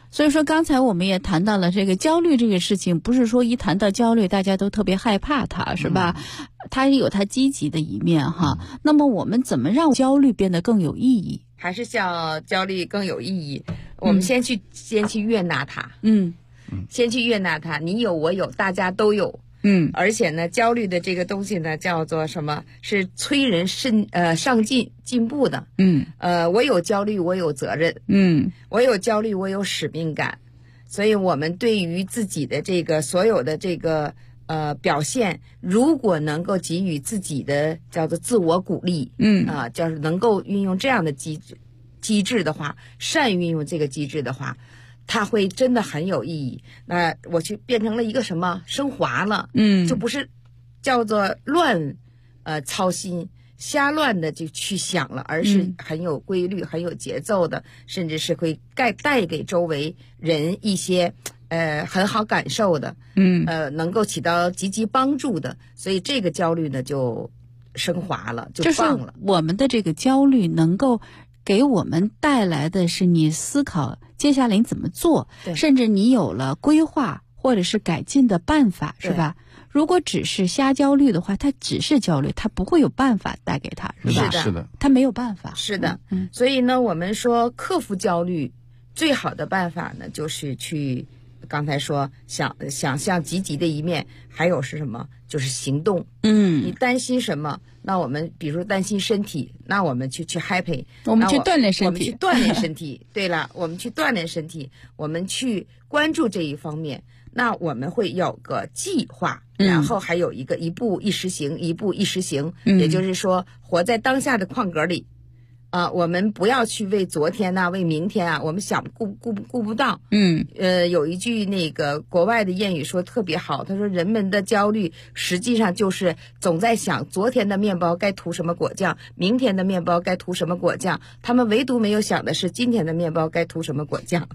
所以说刚才我们也谈到了这个焦虑这个事情，不是说一谈到焦虑大家都特别害怕它，是吧？它也有它积极的一面哈。那么我们怎么让焦虑变得更有意义？ 还是像焦虑更有意义？我们先去悦纳它，先去悦纳它，你有我有，大家都有。而且呢，焦虑的这个东西呢，叫做什么？是催人上进步的。我有焦虑，我有责任。我有焦虑，我有使命感。所以我们对于自己的这个所有的这个表现，如果能够给予自己的叫做自我鼓励，就是能够运用这样的机制的话，善运用这个机制的话。它会真的很有意义。那我去变成了一个什么升华了，就不是叫做操心瞎乱的就去想了，而是很有规律、很有节奏的，甚至是会带给周围人一些很好感受的，能够起到积极帮助的。所以这个焦虑呢就升华了，就棒了。 就是我们的这个焦虑能够给我们带来的是你思考接下来你怎么做，甚至你有了规划或者是改进的办法，是吧？如果只是瞎焦虑的话，它只是焦虑，它不会有办法带给他，是吧？ 是的， 它没有办法。 是的，所以呢，我们说克服焦虑最好的办法呢，就是去刚才说想象积极的一面，还有是什么？就是行动。你担心什么？那我们比如说担心身体，那我们去 happy， 我们去锻炼身体， 我们去锻炼身体。对了，我们去锻炼身体，我们去关注这一方面。那我们会有个计划，然后还有一个一步一时行，一步一时行。也就是说，活在当下的框格里。我们不要去为昨天呐，为明天啊，我们想顾不到。有一句那个国外的谚语说特别好，他说人们的焦虑实际上就是总在想昨天的面包该涂什么果酱，明天的面包该涂什么果酱，他们唯独没有想的是今天的面包该涂什么果酱。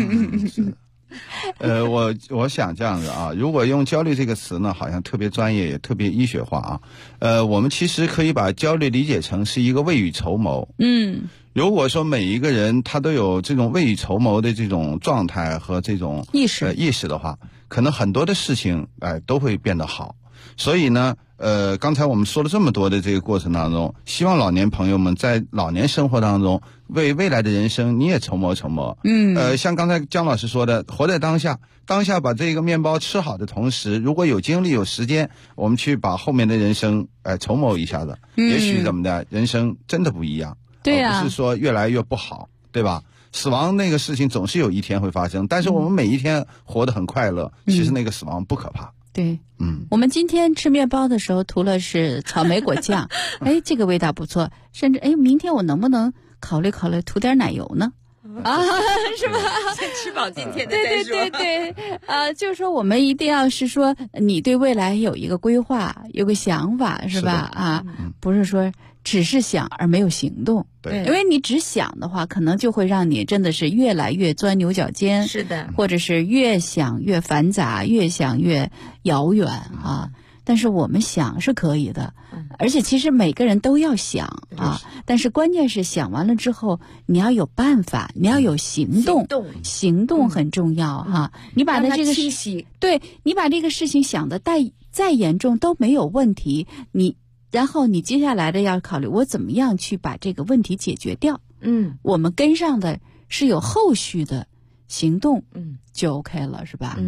我想这样子啊，如果用焦虑这个词呢，好像特别专业也特别医学化啊。我们其实可以把焦虑理解成是一个未雨绸缪。如果说每一个人他都有这种未雨绸缪的这种状态和这种意识的话，可能很多的事情都会变得好。所以呢，刚才我们说了这么多的这个过程当中，希望老年朋友们在老年生活当中，为未来的人生你也筹谋。像刚才姜老师说的，活在当下把这个面包吃好的同时，如果有精力有时间，我们去把后面的人生筹谋一下子，也许怎么的，人生真的不一样。 对啊， 不是说越来越不好，对吧？死亡那个事情总是有一天会发生，但是我们每一天活得很快乐，其实那个死亡不可怕。 对，我们今天吃面包的时候涂了是草莓果酱，这个味道不错，甚至明天我能不能考虑涂点奶油呢？是吧？ 先吃饱今天的再说。 对，就是说我们一定要是说你对未来有一个规划，有个想法，是吧？不是说只是想而没有行动。 对， 因为你只想的话，可能就会让你真的是越来越钻牛角尖。 是的， 或者是越想越繁杂，越想越遥远啊。但是我们想是可以的，而且其实每个人都要想啊。但是关键是想完了之后，你要有办法，你要有行动，行动很重要哈。你把这个对你把这个事情想的再严重都没有问题，然后你接下来的要考虑我怎么样去把这个问题解决掉。我们跟上的是有后续的行动，就 OK 了，是吧？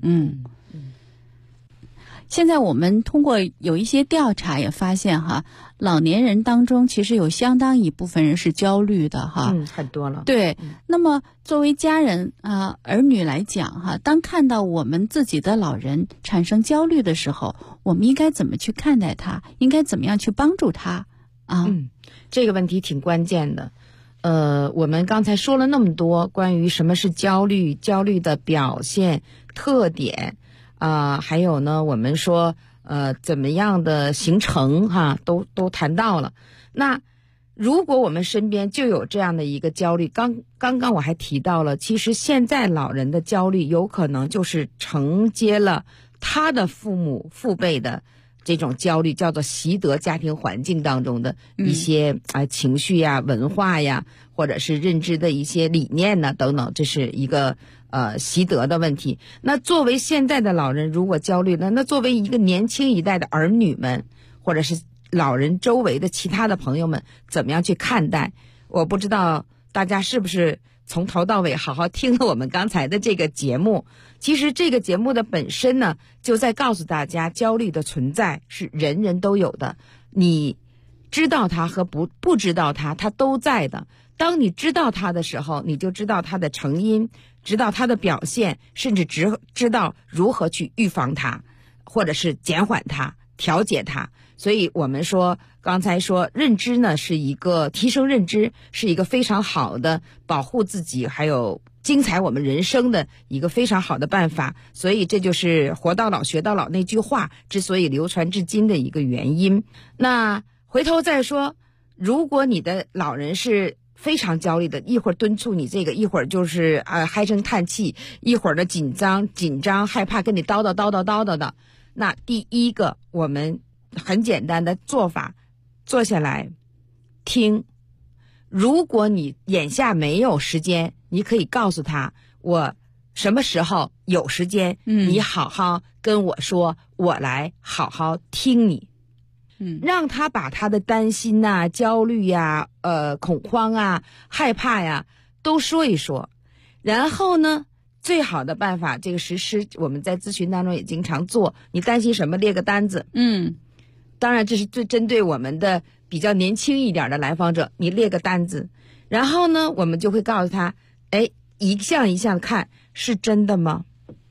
现在我们通过有一些调查也发现哈，老年人当中其实有相当一部分人是焦虑的哈， 很多了。 对，那么作为家人儿女来讲哈，当看到我们自己的老人产生焦虑的时候，我们应该怎么去看待他？应该怎么样去帮助他啊？ 这个问题挺关键的。我们刚才说了那么多关于什么是焦虑，焦虑的表现特点。还有呢，我们说怎么样的形成都谈到了。那如果我们身边就有这样的一个焦虑，刚刚我还提到了，其实现在老人的焦虑有可能就是承接了他的父母父辈的这种焦虑叫做习得家庭环境当中的一些情绪呀、文化呀，或者是认知的一些理念呢等等，这是一个习得的问题。那作为现在的老人如果焦虑了，那作为一个年轻一代的儿女们，或者是老人周围的其他的朋友们，怎么样去看待？我不知道大家是不是从头到尾好好听了我们刚才的这个节目。其实这个节目的本身呢，就在告诉大家，焦虑的存在是人人都有的，你知道它和不知道它都在的。当你知道它的时候，你就知道它的成因，知道它的表现，甚至知道如何去预防它，或者是减缓它、调节它。所以我们说，刚才说认知呢，是一个提升认知，是一个非常好的保护自己还有精彩我们人生的一个非常好的办法。所以这就是活到老学到老那句话之所以流传至今的一个原因。那回头再说，如果你的老人是非常焦虑的，一会儿敦促你这个，一会儿就是唉声叹气，一会儿的紧张害怕，跟你叨叨的，那第一个我们很简单的做法，坐下来听。如果你眼下没有时间，你可以告诉他，我什么时候有时间，你好好跟我说，我来好好听你。让他把他的担心啊、焦虑呀、恐慌啊、害怕呀都说一说。然后呢，最好的办法，这个实施我们在咨询当中也经常做，你担心什么列个单子。当然这是最针对我们的比较年轻一点的来访者，你列个单子。然后呢，我们就会告诉他，一项一项看，是真的吗？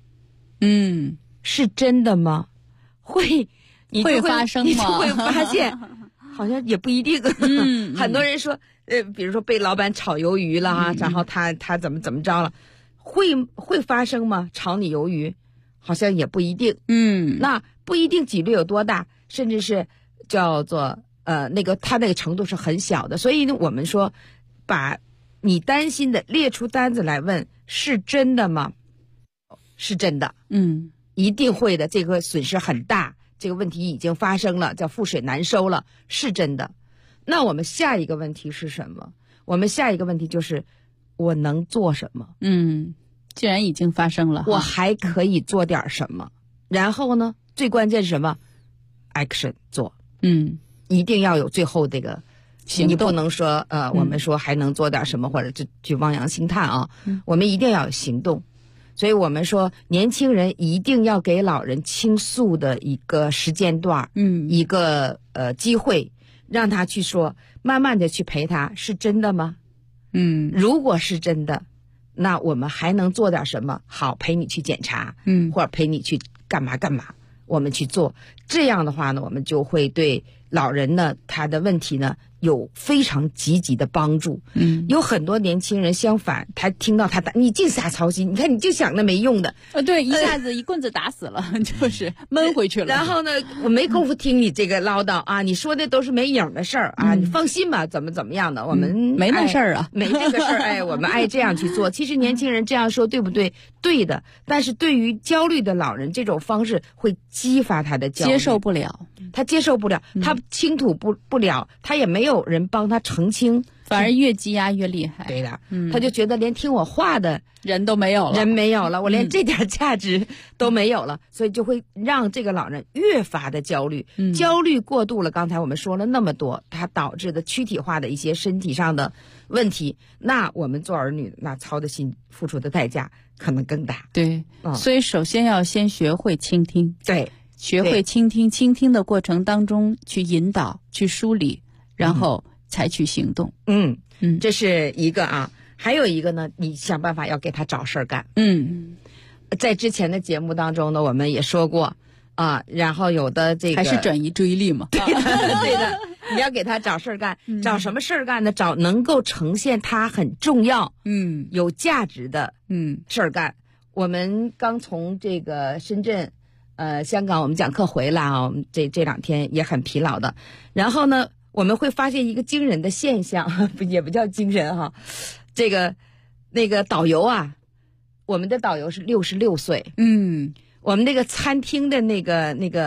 是真的吗？会发生吗？ 你就会发现好像也不一定。很多人说比如说被老板炒鱿鱼了然后他怎么着了，会发生吗？炒你鱿鱼好像也不一定。那不一定几率有多大，甚至是叫做他那个程度是很小的。所以呢，我们说把你担心的列出单子来问，是真的吗？是真的。一定会的，这个损失很大，这个问题已经发生了，叫覆水难收了，是真的。那我们下一个问题是什么？我们下一个问题就是我能做什么？ 既然已经发生了， 我还可以做点什么？然后呢，最关键是什么 ？action 做。一定要有最后这个行动。你不能说我们说还能做点什么，或者去望洋兴叹啊。我们一定要有行动。所以我们说，年轻人一定要给老人倾诉的一个时间段，一个机会，让他去说，慢慢的去陪他，是真的吗？如果是真的，那我们还能做点什么？好，陪你去检查，或者陪你去干嘛，我们去做。这样的话呢，我们就会对老人呢，他的问题呢，有非常积极的帮助。有很多年轻人相反，他听到你净瞎操心，你看你就想那没用的， 对，一下子一棍子打死了，就是闷回去了。 然后呢，我没工夫听你这个唠叨啊，你说的都是没影的事儿啊，你放心吧，怎么样的，我们没那事儿啊， 没这个事儿，我们爱这样去做。其实年轻人这样说对不对？对的，但是对于焦虑的老人，这种方式会激发他的焦虑， 接受不了， 他接受不了，他倾吐不了，他也没有人帮他澄清， 反而越积压越厉害。 对的，他就觉得连听我话的人都没有了， 我连这点价值都没有了，所以就会让这个老人越发的焦虑，焦虑过度了。刚才我们说了那么多，它导致的躯体化的一些身体上的问题，那我们做儿女那操的心付出的代价可能更大。 对，所以首先要先学会倾听。 对。 学会倾听的过程当中去引导、去梳理，然后采取行动。 这是一个啊，还有一个呢，你想办法要给他找事儿干。在之前的节目当中呢，我们也说过啊，然后有的这个还是转移注意力嘛。 对的，你要给他找事儿干，找什么事儿干呢？找能够呈现他很重要、有价值的事儿干。我们刚从这个深圳。香港我们讲课回来啊，我们这2天也很疲劳的。然后呢，我们会发现一个惊人的现象，也不叫惊人哈。那个导游啊，我们的导游是66岁。我们那个餐厅的那个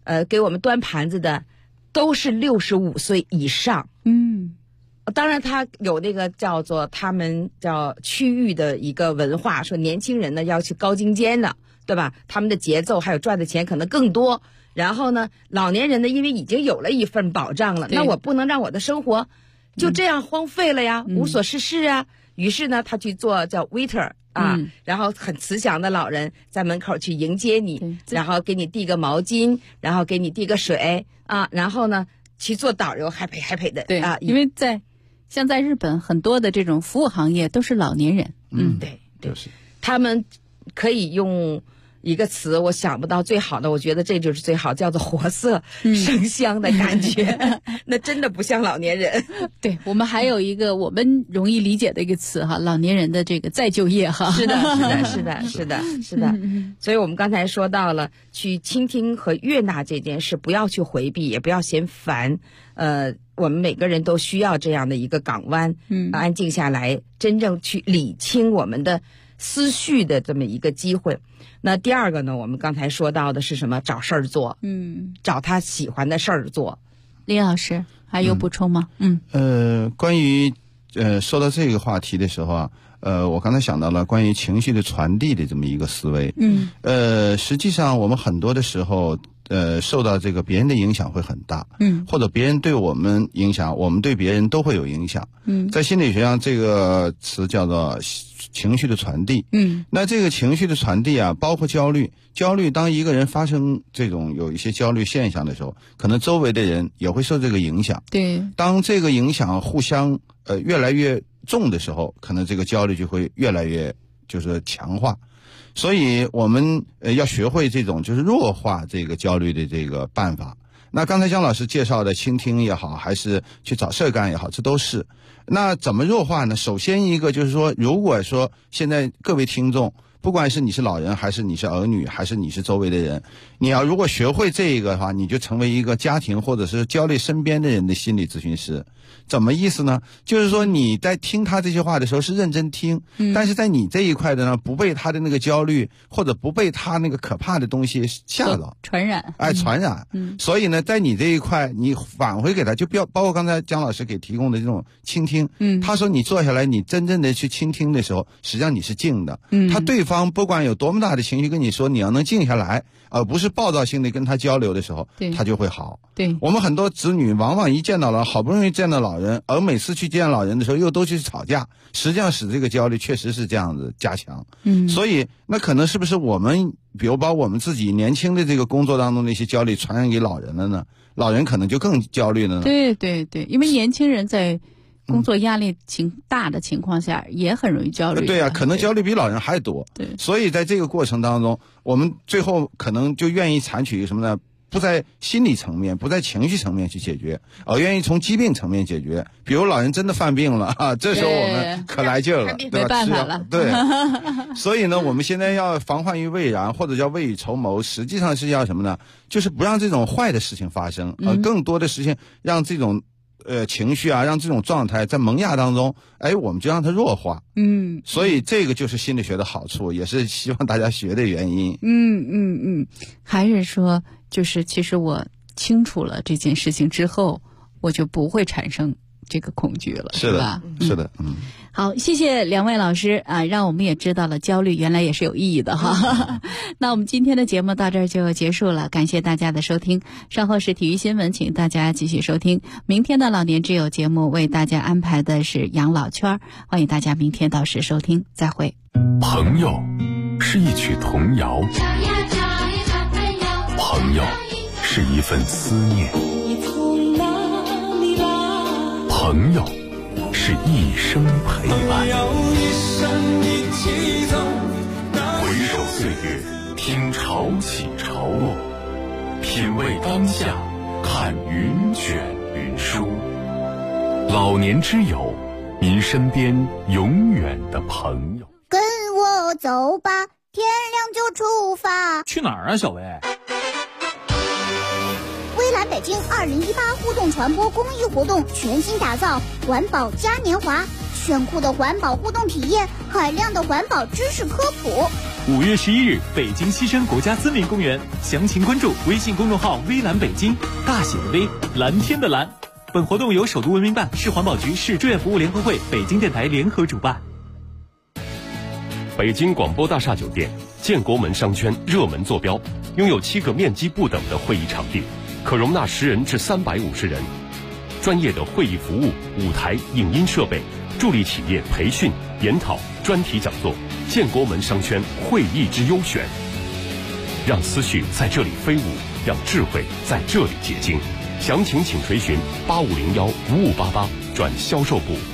给我们端盘子的都是65岁以上。当然他有那个叫做他们叫区域的一个文化，说年轻人呢要去高精尖的，对吧？他们的节奏还有赚的钱可能更多。然后呢，老年人呢，因为已经有了一份保障了，那我不能让我的生活就这样荒废了呀，无所事事啊。于是呢，他去做叫 waiter 啊，然后很慈祥的老人在门口去迎接你，然后给你递个毛巾，然后给你递个水啊，然后呢去做导游，还陪的。 对啊，因为像在日本很多的这种服务行业都是老年人。 对，就是他们可以用一个词，我想不到最好的，我觉得这就是最好，叫做活色生香的感觉。那真的不像老年人。 对，我们还有一个我们容易理解的一个词哈，老年人的这个再就业哈。 是的。所以我们刚才说到了去倾听和悦纳这件事，不要去回避，也不要嫌烦。我们每个人都需要这样的一个港湾，安静下来，真正去理清我们的思绪的这么一个机会。那第二个呢，我们刚才说到的是什么？找事儿做，找他喜欢的事儿做。 李老师还有补充吗？ 关于说到这个话题的时候啊，我刚才想到了关于情绪的传递的这么一个思维。实际上我们很多的时候受到这个别人的影响会很大，或者别人对我们影响，我们对别人都会有影响。在心理学上这个词叫做情绪的传递。那这个情绪的传递啊，包括焦虑。当一个人发生这种有一些焦虑现象的时候，可能周围的人也会受这个影响。 对， 当这个影响互相越来越重的时候，可能这个焦虑就会越来越就是强化。所以我们要学会这种就是弱化这个焦虑的这个办法。那刚才姜老师介绍的倾听也好，还是去找事干也好，这都是。那怎么弱化呢？首先一个就是说，如果说现在各位听众，不管是你是老人，还是你是儿女，还是你是周围的人，你要如果学会这个的话，你就成为一个家庭或者是焦虑身边的人的心理咨询师。怎么意思呢？就是说你在听他这些话的时候是认真听，但是在你这一块的呢，不被他的那个焦虑或者不被他那个可怕的东西吓到传染。 所以呢，在你这一块你返回给他，就包括刚才姜老师给提供的这种倾听。他说你坐下来，你真正的去倾听的时候，实际上你是静的。他对方不管有多么大的情绪跟你说，你要能静下来，而不是暴躁性的跟他交流的时候，他就会好。 对， 我们很多子女往往一见到了，好不容易见到老人，而每次去见老人的时候又都去吵架，实际上使这个焦虑确实是这样子加强。所以那可能是不是我们比如把我们自己年轻的这个工作当中的一些焦虑传染给老人了呢？老人可能就更焦虑了呢？ 对，因为年轻人在工作压力大的情况下也很容易焦虑。 对啊，可能焦虑比老人还多。 对， 所以在这个过程当中，我们最后可能就愿意采取什么呢？不在心理层面，不在情绪层面去解决，而愿意从疾病层面解决。比如老人真的犯病了啊，这时候我们可来劲了，对吧？ 没办法了。 对，所以呢，我们现在要防患于未然，或者叫未雨绸缪，实际上是要什么呢？就是不让这种坏的事情发生，而更多的事情让这种情绪啊，让这种状态在萌芽当中，我们就让它弱化。所以这个就是心理学的好处，也是希望大家学的原因。 还是说，就是其实我清楚了这件事情之后，我就不会产生这个恐惧了， 是吧？ 是的。 好，谢谢两位老师啊，让我们也知道了焦虑原来也是有意义的哈。那我们今天的节目到这儿就结束了，感谢大家的收听。稍后是体育新闻，请大家继续收听。明天的老年之友节目为大家安排的是养老圈，欢迎大家明天到时收听，再会。 朋友是一曲童谣，朋友是一份思念，朋友是一生陪伴。回首岁月，听潮起潮落，品味当下，看云卷云舒。老年之友，您身边永远的朋友。 跟我走吧，天亮就出发。 去哪儿啊，小薇？ 蔚蓝北京2018互动传播公益活动全新打造环保嘉年华，炫酷的环保互动体验，海量的环保知识科普， 5月11日，北京西山国家森林公园，详情关注微信公众号“微蓝北京”，大写的微，蓝天的蓝。本活动由首都文明办、市环保局、市志愿服务联合会、北京电台联合主办。 北京广播大厦酒店建国门商圈热门坐标，拥有7个面积不等的会议场地，可容纳10人至350人。专业的会议服务、舞台、影音设备，助力企业培训、研讨、专题讲座。建国门商圈会议之优选，让思绪在这里飞舞，让智慧在这里结晶。详情请垂询85015588转销售部。